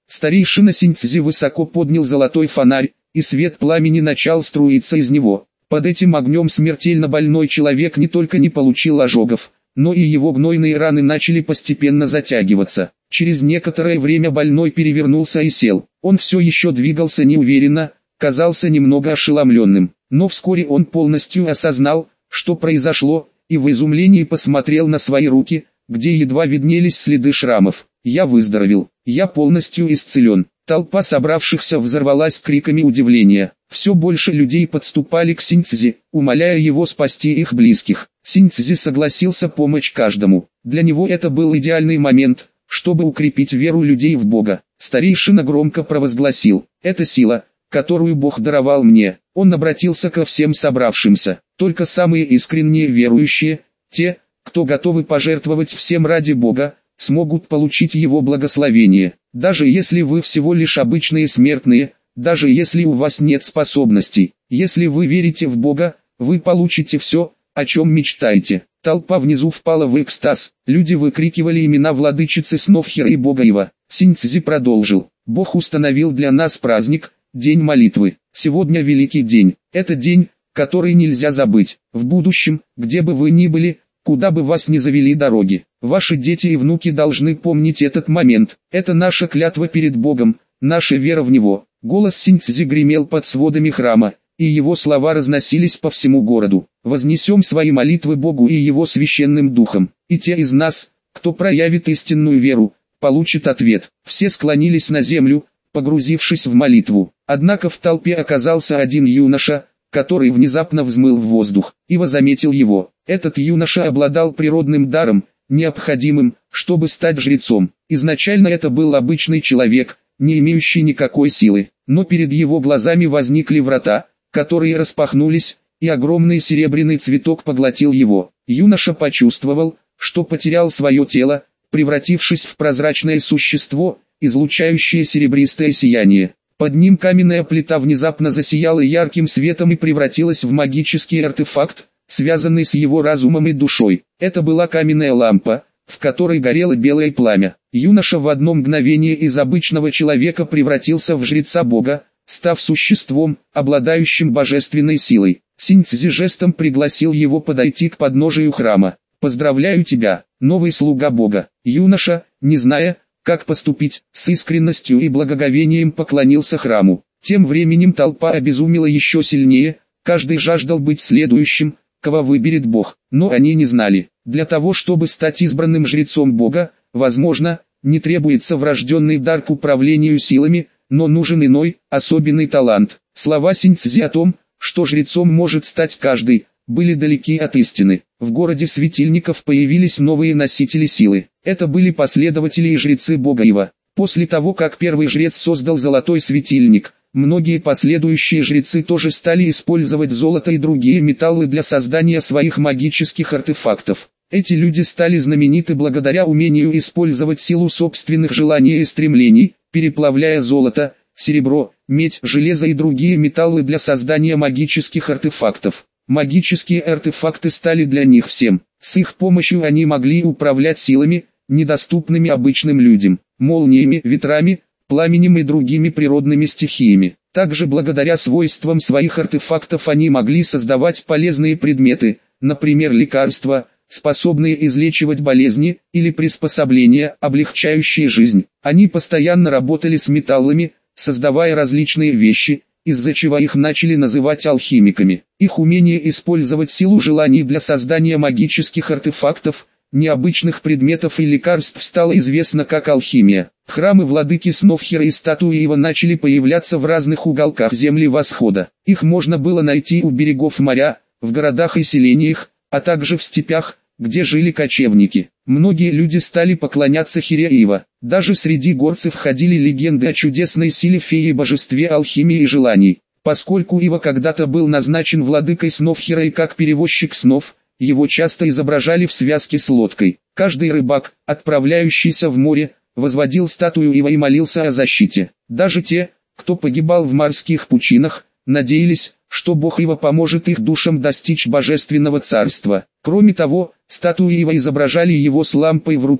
Старейшина Синьцзи высоко поднял золотой фонарь, и свет пламени начал струиться из него. Под этим огнем смертельно больной человек не только не получил ожогов, но и его гнойные раны начали постепенно затягиваться. Через некоторое время больной перевернулся и сел. Он все еще двигался неуверенно, казался немного ошеломленным, но вскоре он полностью осознал, что произошло, и в изумлении посмотрел на свои руки, где едва виднелись следы шрамов. «Я выздоровел, я полностью исцелен». Толпа собравшихся взорвалась криками удивления. Все больше людей подступали к Синьцзи, умоляя его спасти их близких. Синьцзи согласился помочь каждому. Для него это был идеальный момент, чтобы укрепить веру людей в Бога. Старейшина громко провозгласил: «Это сила, которую Бог даровал мне». Он обратился ко всем собравшимся. Только самые искренние верующие, те, кто готовы пожертвовать всем ради Бога, смогут получить Его благословение. Даже если вы всего лишь обычные смертные, даже если у вас нет способностей, если вы верите в Бога, вы получите все, о чем мечтаете. Толпа внизу впала в экстаз, люди выкрикивали имена владычицы снов Хира и Бога Ива. Синьцзи продолжил: «Бог установил для нас праздник, день молитвы. Сегодня великий день, это день, который нельзя забыть. В будущем, где бы вы ни были, куда бы вас ни завели дороги, ваши дети и внуки должны помнить этот момент. Это наша клятва перед Богом, наша вера в Него». Голос Синьцзи гремел под сводами храма, и его слова разносились по всему городу. «Вознесем свои молитвы Богу и Его священным духом, и те из нас, кто проявит истинную веру, получит ответ». Все склонились на землю, погрузившись в молитву. Однако в толпе оказался один юноша, который внезапно взмыл в воздух. Ива заметил его. Этот юноша обладал природным даром, необходимым, чтобы стать жрецом. Изначально это был обычный человек, не имеющий никакой силы, но перед его глазами возникли врата, которые распахнулись, и огромный серебряный цветок поглотил его. Юноша почувствовал, что потерял свое тело, превратившись в прозрачное существо, излучающее серебристое сияние. Под ним каменная плита внезапно засияла ярким светом и превратилась в магический артефакт, связанный с его разумом и душой. Это была каменная лампа, в которой горело белое пламя. Юноша в одно мгновение из обычного человека превратился в жреца Бога, став существом, обладающим божественной силой. Синьцзи жестом пригласил его подойти к подножию храма. «Поздравляю тебя, новый слуга Бога». Юноша, не зная, как поступить, с искренностью и благоговением поклонился храму. Тем временем толпа обезумела еще сильнее, каждый жаждал быть следующим, кого выберет Бог, но они не знали. Для того, чтобы стать избранным жрецом Бога, возможно, не требуется врожденный дар к управлению силами, но нужен иной, особенный талант. Слова Синьцзи о том, что жрецом может стать каждый, были далеки от истины. В городе светильников появились новые носители силы. Это были последователи и жрецы Бога Ива. После того, как первый жрец создал золотой светильник, многие последующие жрецы тоже стали использовать золото и другие металлы для создания своих магических артефактов. Эти люди стали знамениты благодаря умению использовать силу собственных желаний и стремлений, переплавляя золото, серебро, медь, железо и другие металлы для создания магических артефактов. Магические артефакты стали для них всем. С их помощью они могли управлять силами, недоступными обычным людям, молниями, ветрами, пламенем и другими природными стихиями. Также благодаря свойствам своих артефактов они могли создавать полезные предметы, например лекарства, способные излечивать болезни, или приспособления, облегчающие жизнь. Они постоянно работали с металлами, создавая различные вещи, из-за чего их начали называть алхимиками. Их умение использовать силу желаний для создания магических артефактов, необычных предметов и лекарств стало известно как алхимия. Храмы владыки снов Хира и статуи его начали появляться в разных уголках земли Восхода. Их можно было найти у берегов моря, в городах и селениях, а также в степях, где жили кочевники. Многие люди стали поклоняться Хире и Ива. Даже среди горцев ходили легенды о чудесной силе феи и божестве алхимии и желаний. Поскольку Ива когда-то был назначен владыкой снов Хира и как перевозчик снов, его часто изображали в связке с лодкой. Каждый рыбак, отправляющийся в море, возводил статую Ива и молился о защите. Даже те, кто погибал в морских пучинах, надеялись, что Бог Ива поможет их душам достичь божественного царства. Кроме того, статуи Ива изображали его с лампой в руке,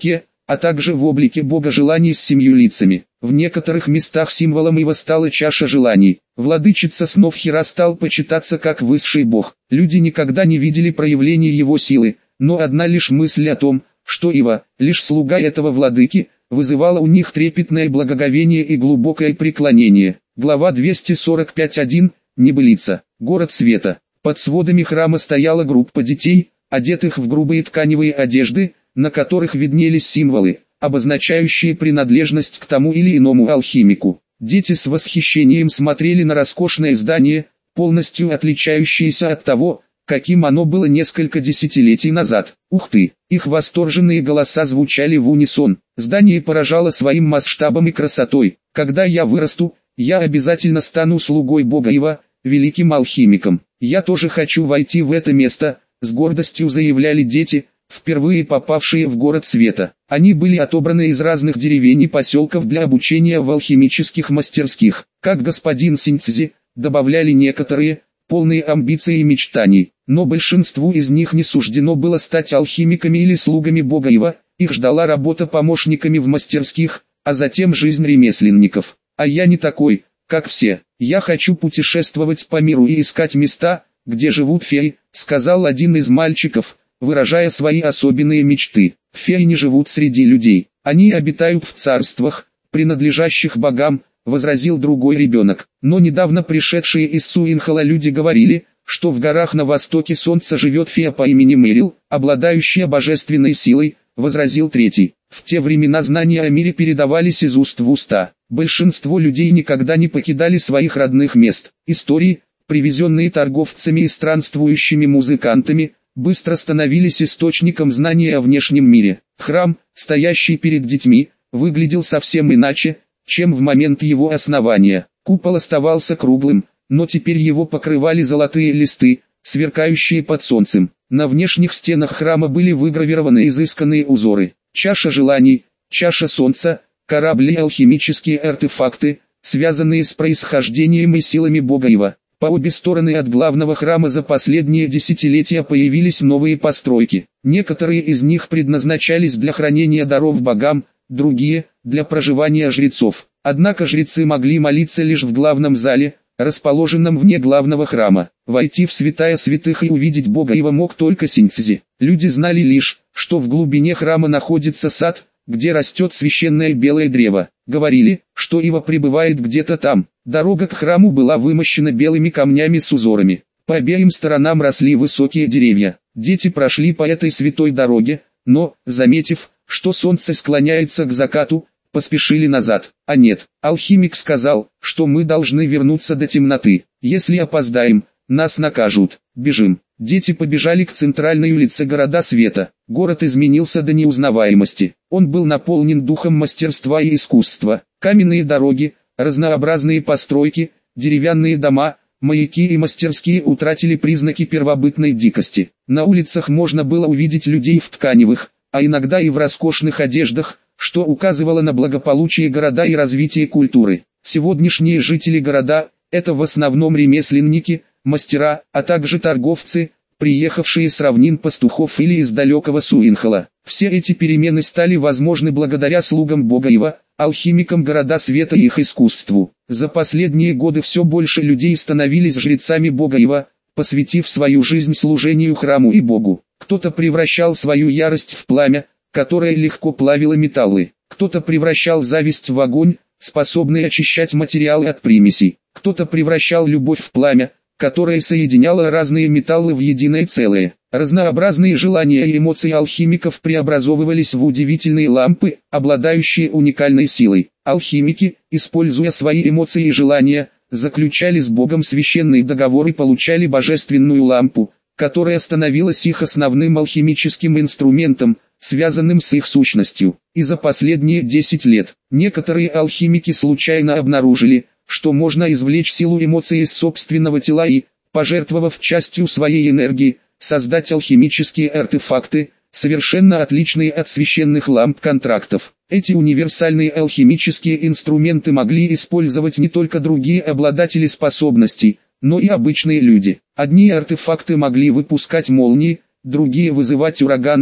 а также в облике бога желаний с семью лицами. В некоторых местах символом его стала чаша желаний. Владычица снов Хира стал почитаться как высший бог. Люди никогда не видели проявления его силы, но одна лишь мысль о том, что Ива, лишь слуга этого владыки, вызывала у них трепетное благоговение и глубокое преклонение. Глава двести сорок пять точка один. Небылица. Город света. Под сводами храма стояла группа детей, одетых в грубые тканевые одежды, на которых виднелись символы, обозначающие принадлежность к тому или иному алхимику. Дети с восхищением смотрели на роскошное здание, полностью отличающееся от того, каким оно было несколько десятилетий назад. Ух ты! Их восторженные голоса звучали в унисон. Здание поражало своим масштабом и красотой. Когда я вырасту, я обязательно стану слугой бога Ива, великим алхимиком. Я тоже хочу войти в это место, с гордостью заявляли дети, впервые попавшие в город света. Они были отобраны из разных деревень и поселков для обучения в алхимических мастерских. Как господин Синьцзи, добавляли некоторые, полные амбиций и мечтаний, но большинству из них не суждено было стать алхимиками или слугами бога Ива, их ждала работа помощниками в мастерских, а затем жизнь ремесленников. А я не такой, как все. Я хочу путешествовать по миру и искать места, где живут феи, сказал один из мальчиков, выражая свои особенные мечты. Феи не живут среди людей, они обитают в царствах, принадлежащих богам, возразил другой ребенок. Но недавно пришедшие из Суинхала люди говорили, что в горах на востоке солнца живет фея по имени Мэрил, обладающая божественной силой, возразил третий. В те времена знания о мире передавались из уст в уста. Большинство людей никогда не покидали своих родных мест. Истории, привезенные торговцами и странствующими музыкантами, быстро становились источником знания о внешнем мире. Храм, стоящий перед детьми, выглядел совсем иначе, чем в момент его основания. Купол оставался круглым, но теперь его покрывали золотые листы, сверкающие под солнцем. На внешних стенах храма были выгравированы изысканные узоры. Чаша желаний, чаша солнца, корабли и алхимические артефакты, связанные с происхождением и силами бога Ива. По обе стороны от главного храма за последние десятилетия появились новые постройки. Некоторые из них предназначались для хранения даров богам, другие – для проживания жрецов. Однако жрецы могли молиться лишь в главном зале, расположенном вне главного храма. Войти в святая святых и увидеть бога Ива мог только Синьцзи. Люди знали лишь, что в глубине храма находится сад, где растет священное белое древо. Говорили, что Ива пребывает где-то там. Дорога к храму была вымощена белыми камнями с узорами. По обеим сторонам росли высокие деревья. Дети прошли по этой святой дороге, но, заметив, что солнце склоняется к закату, поспешили назад. А нет, алхимик сказал, что мы должны вернуться до темноты. Если опоздаем, нас накажут. Бежим. Дети побежали к центральной улице города света. Город изменился до неузнаваемости. Он был наполнен духом мастерства и искусства. Каменные дороги, разнообразные постройки, деревянные дома, маяки и мастерские утратили признаки первобытной дикости. На улицах можно было увидеть людей в тканевых, а иногда и в роскошных одеждах, что указывало на благополучие города и развитие культуры. Сегодняшние жители города – это в основном ремесленники, мастера, а также торговцы, приехавшие с равнин пастухов или из далекого Суинхала. Все эти перемены стали возможны благодаря слугам бога Ива, алхимикам города света и их искусству. За последние годы все больше людей становились жрецами бога Ива, посвятив свою жизнь служению храму и богу. Кто-то превращал свою ярость в пламя, которое легко плавило металлы. Кто-то превращал зависть в огонь, способный очищать материалы от примесей. Кто-то превращал любовь в пламя, которое соединяло разные металлы в единое целое. Разнообразные желания и эмоции алхимиков преобразовывались в удивительные лампы, обладающие уникальной силой. Алхимики, используя свои эмоции и желания, заключали с Богом священный договор и получали божественную лампу, которая становилась их основным алхимическим инструментом, связанным с их сущностью. И за последние десять лет, некоторые алхимики случайно обнаружили, что можно извлечь силу эмоций из собственного тела и, пожертвовав частью своей энергии, создать алхимические артефакты, совершенно отличные от священных ламп-контрактов. Эти универсальные алхимические инструменты могли использовать не только другие обладатели способностей, но и обычные люди. Одни артефакты могли выпускать молнии, другие вызывать ураганы,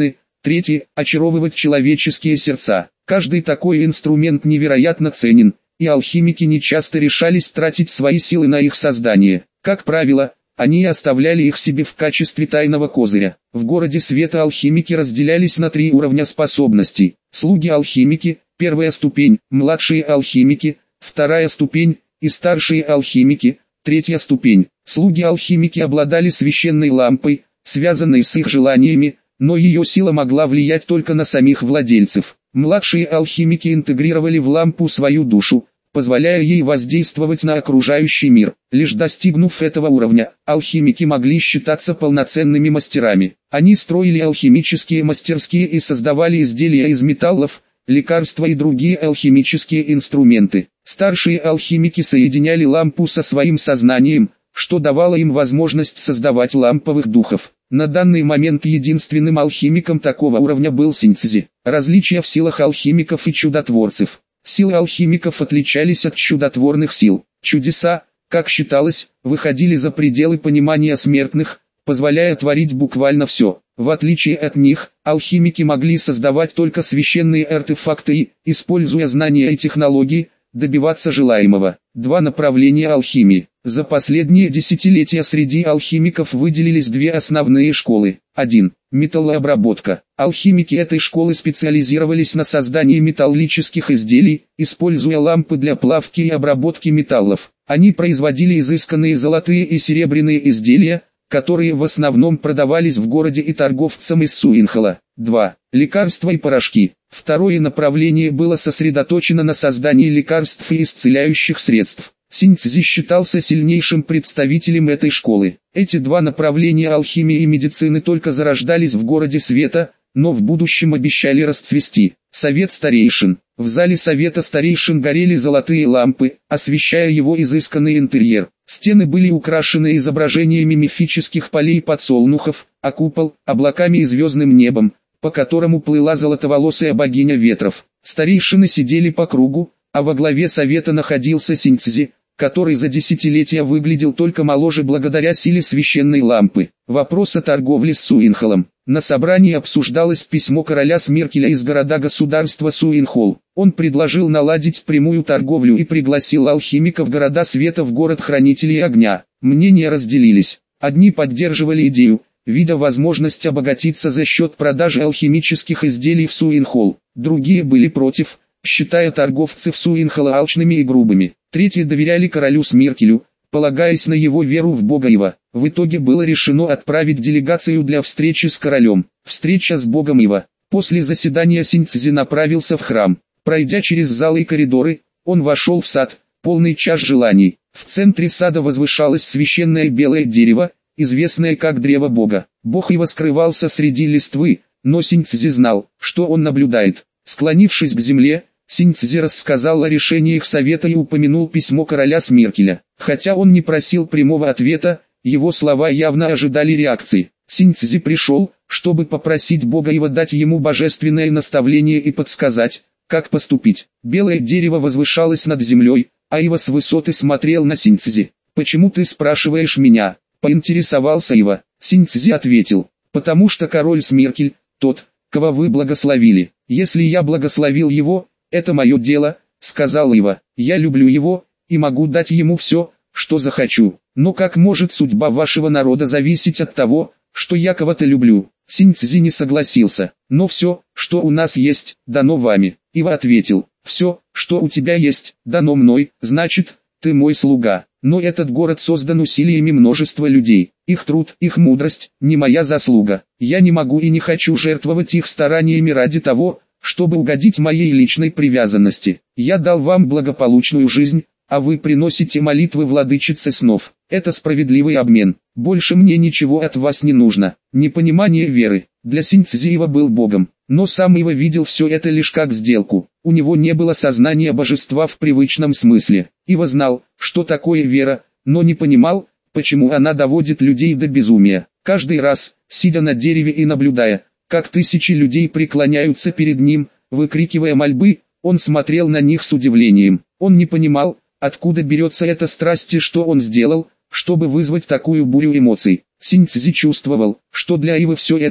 Третье – очаровывать человеческие сердца. Каждый такой инструмент невероятно ценен, и алхимики нечасто решались тратить свои силы на их создание. Как правило, они оставляли их себе в качестве тайного козыря. В городе света алхимики разделялись на три уровня способностей. Слуги-алхимики, первая ступень, младшие алхимики, вторая ступень, и старшие алхимики, третья ступень. Слуги-алхимики обладали священной лампой, связанной с их желаниями, но ее сила могла влиять только на самих владельцев. Младшие алхимики интегрировали в лампу свою душу, позволяя ей воздействовать на окружающий мир. Лишь достигнув этого уровня, алхимики могли считаться полноценными мастерами. Они строили алхимические мастерские и создавали изделия из металлов, лекарства и другие алхимические инструменты. Старшие алхимики соединяли лампу со своим сознанием, что давало им возможность создавать ламповых духов. На данный момент единственным алхимиком такого уровня был Синьцзи. Различия в силах алхимиков и чудотворцев. Силы алхимиков отличались от чудотворных сил. Чудеса, как считалось, выходили за пределы понимания смертных, позволяя творить буквально все. В отличие от них, алхимики могли создавать только священные артефакты и, используя знания и технологии, добиваться желаемого. Два направления алхимии. За последние десятилетия среди алхимиков выделились две основные школы. один. Металлообработка. Алхимики этой школы специализировались на создании металлических изделий, используя лампы для плавки и обработки металлов. Они производили изысканные золотые и серебряные изделия, которые в основном продавались в городе и торговцам из Суинхола. два. Лекарства и порошки. Второе направление было сосредоточено на создании лекарств и исцеляющих средств. Синьцзи считался сильнейшим представителем этой школы. Эти два направления алхимии и медицины только зарождались в городе света, но в будущем обещали расцвести. Совет старейшин. В зале совета старейшин горели золотые лампы, освещая его изысканный интерьер. Стены были украшены изображениями мифических полей подсолнухов, а купол – облаками и звездным небом, по которому плыла золотоволосая богиня ветров. Старейшины сидели по кругу, а во главе совета находился Синьцзи, который за десятилетия выглядел только моложе благодаря силе священной лампы. Вопрос о торговле с Суинхолом. На собрании обсуждалось письмо короля Смеркеля из города-государства Суинхол. Он предложил наладить прямую торговлю и пригласил алхимиков города света в город хранителей огня. Мнения разделились. Одни поддерживали идею, видя возможность обогатиться за счет продажи алхимических изделий в Суинхол. Другие были против, считая торговцев Суинхола алчными и грубыми. Третьи доверяли королю Смеркелю, полагаясь на его веру в Бога-Ива. В итоге было решено отправить делегацию для встречи с королем. Встреча с Богом Ива. После заседания Синьцзи направился в храм. Пройдя через залы и коридоры, он вошел в сад, полный чаш желаний. В центре сада возвышалось священное белое дерево, известное как древо Бога. Бог Ива скрывался среди листвы, но Синьцзи знал, что он наблюдает. Склонившись к земле, Синьцзи рассказал о решениях совета и упомянул письмо короля Смеркеля. Хотя он не просил прямого ответа, его слова явно ожидали реакции. Синьцзи пришел, чтобы попросить Бога Ива дать ему божественное наставление и подсказать, как поступить. Белое дерево возвышалось над землей, а Ива с высоты смотрел на Синьцзи. «Почему ты спрашиваешь меня?» – поинтересовался Ива. Синьцзи ответил: «Потому что король Смеркель, тот, кого вы благословили. Если я благословил его, это мое дело», — сказал Ива. «Я люблю его, и могу дать ему все, что захочу. Но как может судьба вашего народа зависеть от того, что я кого-то люблю?» Синьцзи не согласился. «Но все, что у нас есть, дано вами». Ива ответил: «Все, что у тебя есть, дано мной, значит, ты мой слуга. Но этот город создан усилиями множества людей. Их труд, их мудрость, не моя заслуга. Я не могу и не хочу жертвовать их стараниями ради того, чтобы угодить моей личной привязанности. Я дал вам благополучную жизнь, а вы приносите молитвы владычице снов. Это справедливый обмен. Больше мне ничего от вас не нужно». Непонимание веры. Для Синьцзи Ива был богом, но сам Ива видел все это лишь как сделку. У него не было сознания божества в привычном смысле. Ива знал, что такое вера, но не понимал, почему она доводит людей до безумия. Каждый раз, сидя на дереве и наблюдая, как тысячи людей преклоняются перед ним, выкрикивая мольбы, он смотрел на них с удивлением. Он не понимал, откуда берется эта страсть и что он сделал, чтобы вызвать такую бурю эмоций. Синьцзи чувствовал, что для Ивы все это –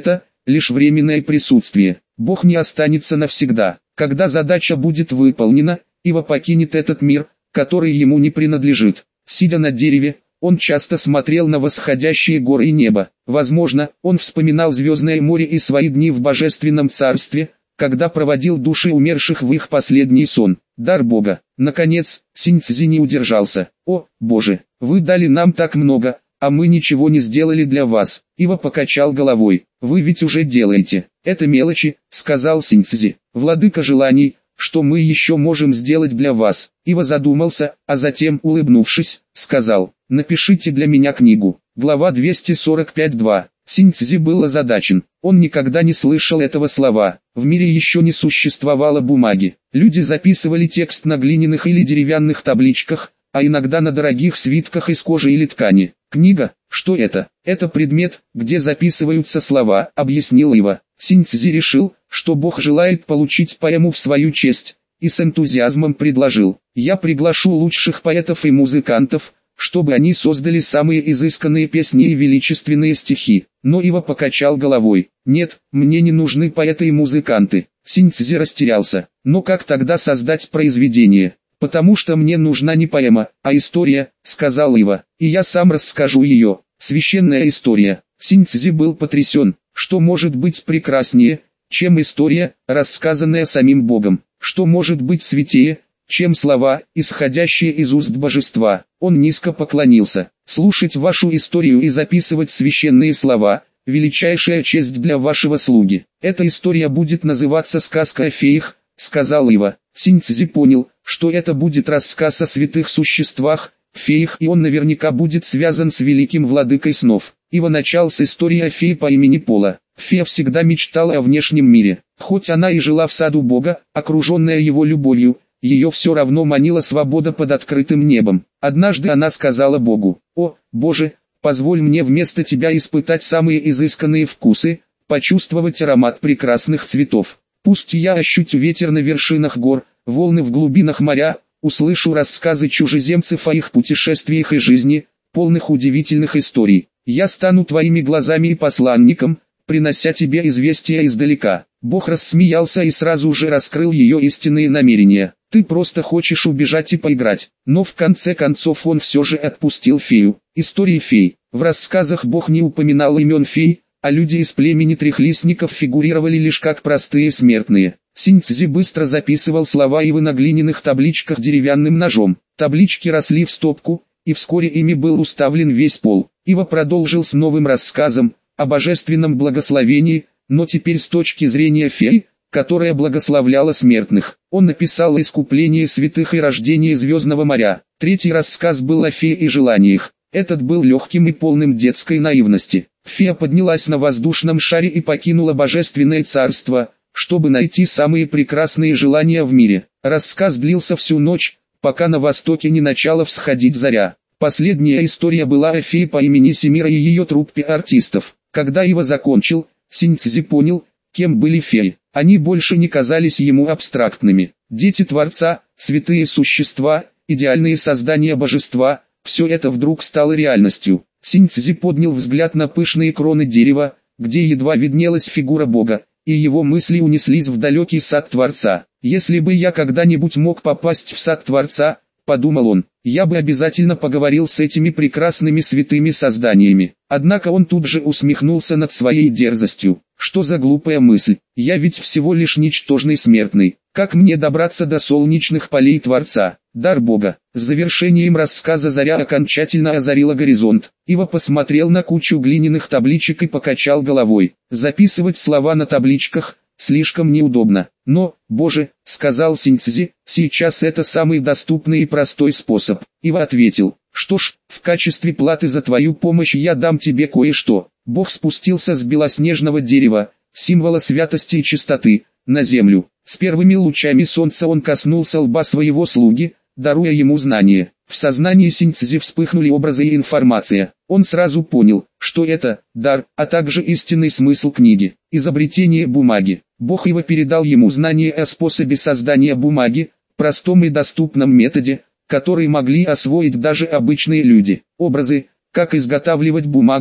лишь временное присутствие. Бог не останется навсегда. Когда задача будет выполнена, Ива покинет этот мир, который ему не принадлежит. Сидя на дереве, он часто смотрел на восходящие горы и небо. Возможно, он вспоминал звездное море и свои дни в божественном царстве, когда проводил души умерших в их последний сон. Дар Бога. Наконец, Синьцзи не удержался. «О, Боже, вы дали нам так много, а мы ничего не сделали для вас». Ива покачал головой. «Вы ведь уже делаете. Это мелочи», — сказал Синьцзи. «Владыка желаний, что мы еще можем сделать для вас?» Ива задумался, а затем, улыбнувшись, сказал: «Напишите для меня книгу». Глава двести сорок пять два. Синьцзи был озадачен. Он никогда не слышал этого слова. В мире еще не существовало бумаги. Люди записывали текст на глиняных или деревянных табличках, а иногда на дорогих свитках из кожи или ткани. Книга, что это? Это предмет, где записываются слова, объяснил Ива. Синьцзи решил, что Бог желает получить поэму в свою честь, и с энтузиазмом предложил: «Я приглашу лучших поэтов и музыкантов, чтобы они создали самые изысканные песни и величественные стихи». Но Ива покачал головой. «Нет, мне не нужны поэты и музыканты». Синьцзи растерялся. «Но как тогда создать произведение?» «Потому что мне нужна не поэма, а история», — сказал Ива, — «и я сам расскажу ее». Священная история. Синьцзи был потрясен. Что может быть прекраснее, чем история, рассказанная самим Богом? Что может быть святее, чем слова, исходящие из уст божества? Он низко поклонился. «Слушать вашу историю и записывать священные слова — величайшая честь для вашего слуги. Эта история будет называться «Сказка о феях», — сказал Ива. Синьцзи понял, что это будет рассказ о святых существах, феях, и он наверняка будет связан с великим владыкой снов. Ива начал с истории о фее по имени Пола. Фея всегда мечтала о внешнем мире. Хоть она и жила в саду Бога, окруженная его любовью, ее все равно манила свобода под открытым небом. Однажды она сказала Богу: «О, Боже, позволь мне вместо тебя испытать самые изысканные вкусы, почувствовать аромат прекрасных цветов. Пусть я ощущу ветер на вершинах гор, волны в глубинах моря, услышу рассказы чужеземцев о их путешествиях и жизни, полных удивительных историй. Я стану твоими глазами и посланником, принося тебе известия издалека». Бог рассмеялся и сразу же раскрыл ее истинные намерения. «Ты просто хочешь убежать и поиграть». Но в конце концов он все же отпустил фею. Истории фей. В рассказах Бог не упоминал имен фей, а люди из племени трехлистников фигурировали лишь как простые смертные. Синьцзи быстро записывал слова Ивы на глиняных табличках деревянным ножом. Таблички росли в стопку, и вскоре ими был уставлен весь пол. Ива продолжил с новым рассказом о божественном благословении, но теперь с точки зрения феи, которая благословляла смертных. Он написал искупление святых и рождение Звездного моря. Третий рассказ был о фее и желаниях. Этот был легким и полным детской наивности. Фея поднялась на воздушном шаре и покинула божественное царство, чтобы найти самые прекрасные желания в мире. Рассказ длился всю ночь, пока на востоке не начала всходить заря. Последняя история была о фее по имени Семира и ее труппе артистов. Когда Ива закончил, Синьцзи понял, кем были феи. Они больше не казались ему абстрактными. Дети Творца, святые существа, идеальные создания божества — все это вдруг стало реальностью. Синьцзи поднял взгляд на пышные кроны дерева, где едва виднелась фигура Бога, и его мысли унеслись в далекий сад Творца. «Если бы я когда-нибудь мог попасть в сад Творца, — подумал он, — я бы обязательно поговорил с этими прекрасными святыми созданиями». Однако он тут же усмехнулся над своей дерзостью. Что за глупая мысль? Я ведь всего лишь ничтожный смертный. Как мне добраться до солнечных полей Творца? Дар Бога. С завершением рассказа заря окончательно озарила горизонт. Ива посмотрел на кучу глиняных табличек и покачал головой. Записывать слова на табличках слишком неудобно. Но, Боже, сказал Синьцзи, сейчас это самый доступный и простой способ. Ива ответил: «Что ж, в качестве платы за твою помощь я дам тебе кое-что». Бог спустился с белоснежного дерева, символа святости и чистоты, на землю. С первыми лучами солнца он коснулся лба своего слуги, даруя ему знания. В сознании Синьцзи вспыхнули образы и информация. Он сразу понял, что это дар, а также истинный смысл книги. Изобретение бумаги. Бог Ива передал ему знания о способе создания бумаги, простом и доступном методе, который могли освоить даже обычные люди. Образы, как изготавливать бумагу,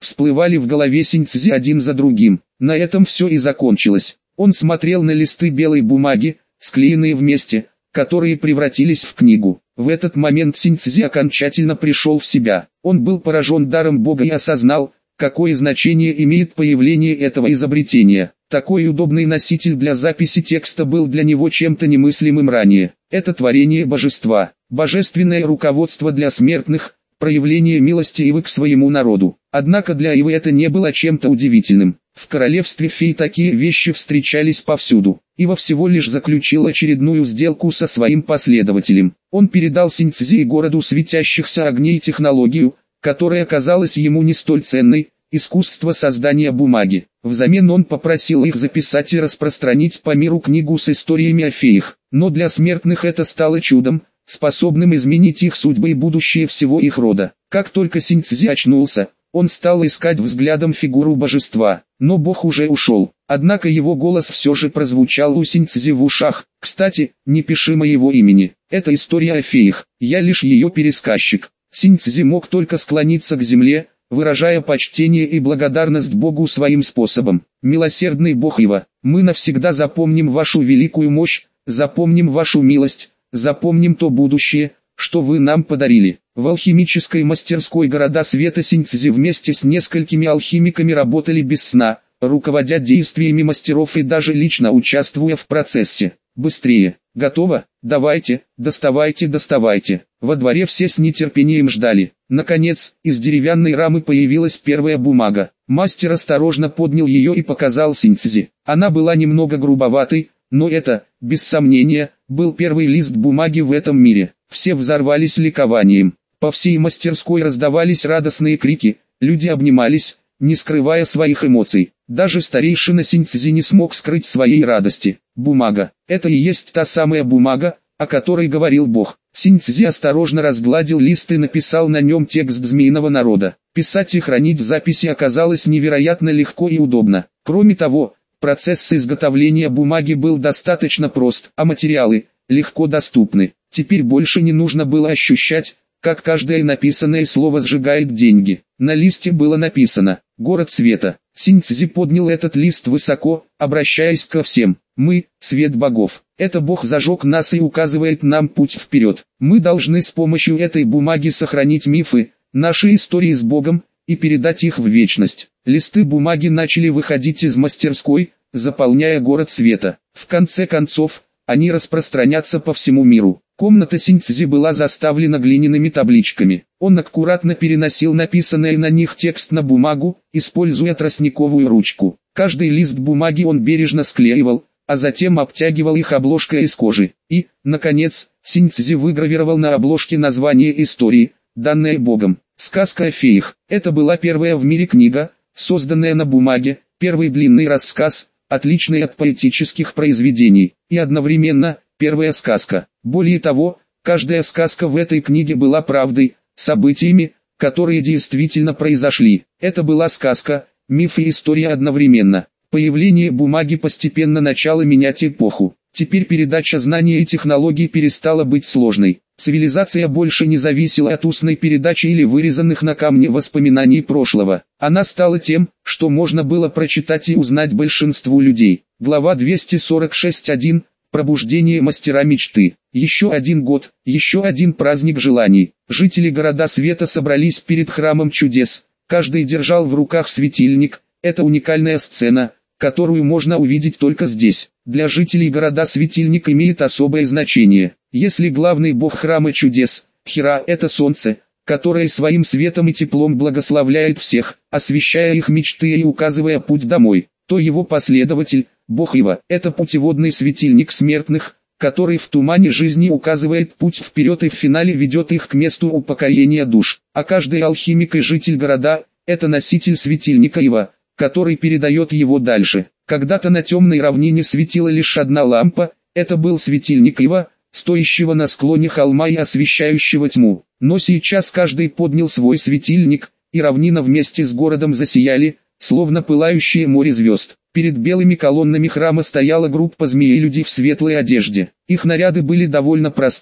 всплывали в голове Синьцзи один за другим. На этом все и закончилось. Он смотрел на листы белой бумаги, склеенные вместе, которые превратились в книгу. В этот момент Синьцзи окончательно пришел в себя. Он был поражен даром Бога и осознал, какое значение имеет появление этого изобретения. Такой удобный носитель для записи текста был для него чем-то немыслимым ранее. Это творение божества, божественное руководство для смертных, проявление милости Ивы к своему народу. Однако для Ивы это не было чем-то удивительным. В королевстве фей такие вещи встречались повсюду. Ива всего лишь заключил очередную сделку со своим последователем. Он передал Синьцзи и городу светящихся огней технологию, которая казалась ему не столь ценной, искусство создания бумаги. Взамен он попросил их записать и распространить по миру книгу с историями о феях. Но для смертных это стало чудом, способным изменить их судьбы и будущее всего их рода. Как только Синьцзи очнулся, он стал искать взглядом фигуру божества, но бог уже ушел. Однако его голос все же прозвучал у Синьцзи в ушах. «Кстати, не пиши моего имени, это история о феях, я лишь ее пересказчик». Синьцзи мог только склониться к земле, выражая почтение и благодарность Богу своим способом. «Милосердный Бог Ива, мы навсегда запомним вашу великую мощь, запомним вашу милость, запомним то будущее, что вы нам подарили». В алхимической мастерской города Света Синьцзи вместе с несколькими алхимиками работали без сна, руководя действиями мастеров и даже лично участвуя в процессе. «Быстрее! Готово? Давайте, доставайте, доставайте!» Во дворе все с нетерпением ждали. Наконец, из деревянной рамы появилась первая бумага. Мастер осторожно поднял ее и показал Синьцзи. Она была немного грубоватой, но это, без сомнения, был первый лист бумаги в этом мире. Все взорвались ликованием. По всей мастерской раздавались радостные крики, люди обнимались, не скрывая своих эмоций. Даже старейшина Синьцзи не смог скрыть своей радости. Бумага. Это и есть та самая бумага, о которой говорил Бог. Синьцзи осторожно разгладил лист и написал на нем текст змеиного народа. Писать и хранить записи оказалось невероятно легко и удобно. Кроме того, процесс изготовления бумаги был достаточно прост, а материалы легко доступны. Теперь больше не нужно было ощущать, как каждое написанное слово сжигает деньги. На листе было написано «Город света». Синьцзи поднял этот лист высоко, обращаясь ко всем. «Мы – свет богов. Это Бог зажег нас и указывает нам путь вперед. Мы должны с помощью этой бумаги сохранить мифы, наши истории с Богом, и передать их в вечность». Листы бумаги начали выходить из мастерской, заполняя город света. В конце концов, они распространятся по всему миру. Комната Синьцзи была заставлена глиняными табличками. Он аккуратно переносил написанный на них текст на бумагу, используя тростниковую ручку. Каждый лист бумаги он бережно склеивал, а затем обтягивал их обложкой из кожи. И, наконец, Синьцзи выгравировал на обложке название истории, данное Богом. «Сказка о феях». Это была первая в мире книга, созданная на бумаге, первый длинный рассказ, отличный от поэтических произведений, и одновременно первая сказка. Более того, каждая сказка в этой книге была правдой, событиями, которые действительно произошли. Это была сказка, миф и история одновременно. Появление бумаги постепенно начало менять эпоху. Теперь передача знаний и технологий перестала быть сложной. Цивилизация больше не зависела от устной передачи или вырезанных на камне воспоминаний прошлого. Она стала тем, что можно было прочитать и узнать большинству людей. Глава двести сорок шесть точка один. Пробуждение мастера мечты. Еще один год, еще один праздник желаний. Жители города света собрались перед храмом чудес. Каждый держал в руках светильник. Это уникальная сцена, которую можно увидеть только здесь. Для жителей города светильник имеет особое значение. Если главный бог храма чудес, Хира, это солнце, которое своим светом и теплом благословляет всех, освещая их мечты и указывая путь домой, то его последователь, бог Ива, это путеводный светильник смертных, который в тумане жизни указывает путь вперед и в финале ведет их к месту упокоения душ. А каждый алхимик и житель города – это носитель светильника Ива, который передает его дальше. Когда-то на темной равнине светила лишь одна лампа, это был светильник Ива, стоящего на склоне холма и освещающего тьму. Но сейчас каждый поднял свой светильник, и равнина вместе с городом засияли, словно пылающее море звезд. Перед белыми колоннами храма стояла группа змеи-людей в светлой одежде. Их наряды были довольно просты,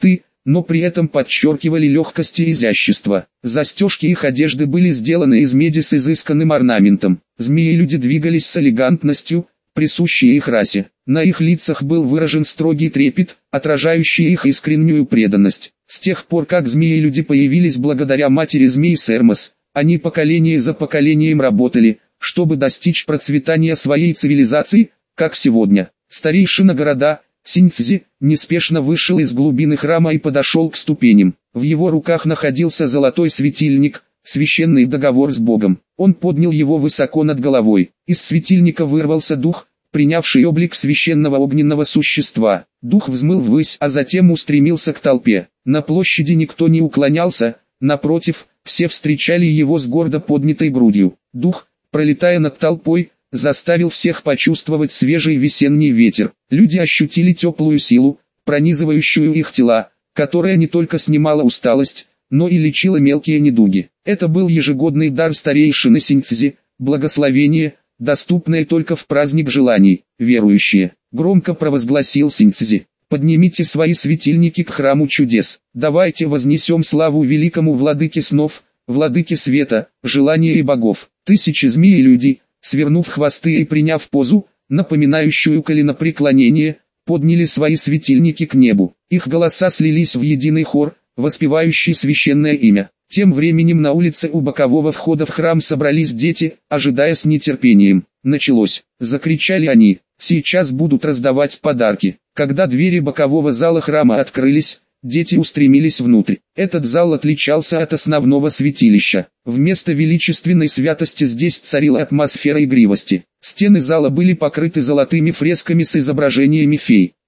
но при этом подчеркивали легкость и изящество. Застежки их одежды были сделаны из меди с изысканным орнаментом. Змеи-люди двигались с элегантностью, присущей их расе. На их лицах был выражен строгий трепет, отражающий их искреннюю преданность. С тех пор, как змеи-люди появились благодаря матери змей Сермос, они поколение за поколением работали, чтобы достичь процветания своей цивилизации, как сегодня. Старейшина города, Синьцзи, неспешно вышел из глубины храма и подошел к ступеням. В его руках находился золотой светильник, священный договор с Богом. Он поднял его высоко над головой. Из светильника вырвался дух, принявший облик священного огненного существа. Дух взмыл ввысь, а затем устремился к толпе. На площади никто не уклонялся, напротив, все встречали его с гордо поднятой грудью. Дух, пролетая над толпой, заставил всех почувствовать свежий весенний ветер. Люди ощутили теплую силу, пронизывающую их тела, которая не только снимала усталость, но и лечила мелкие недуги. Это был ежегодный дар старейшины Синьцзи, благословение, доступное только в праздник желаний. Верующие, громко провозгласил Синьцзи, поднимите свои светильники к храму чудес. Давайте вознесем славу великому владыке снов, владыке света, желания и богов. Тысячи змей и людей, свернув хвосты и приняв позу, напоминающую коленопреклонение, подняли свои светильники к небу. Их голоса слились в единый хор, воспевающий священное имя. Тем временем на улице у бокового входа в храм собрались дети, ожидая с нетерпением. Началось, закричали они, сейчас будут раздавать подарки. Когда двери бокового зала храма открылись, дети устремились внутрь. Этот зал отличался от основного святилища. Вместо величественной святости здесь царила атмосфера игривости. Стены зала были покрыты золотыми фресками с изображениями фей.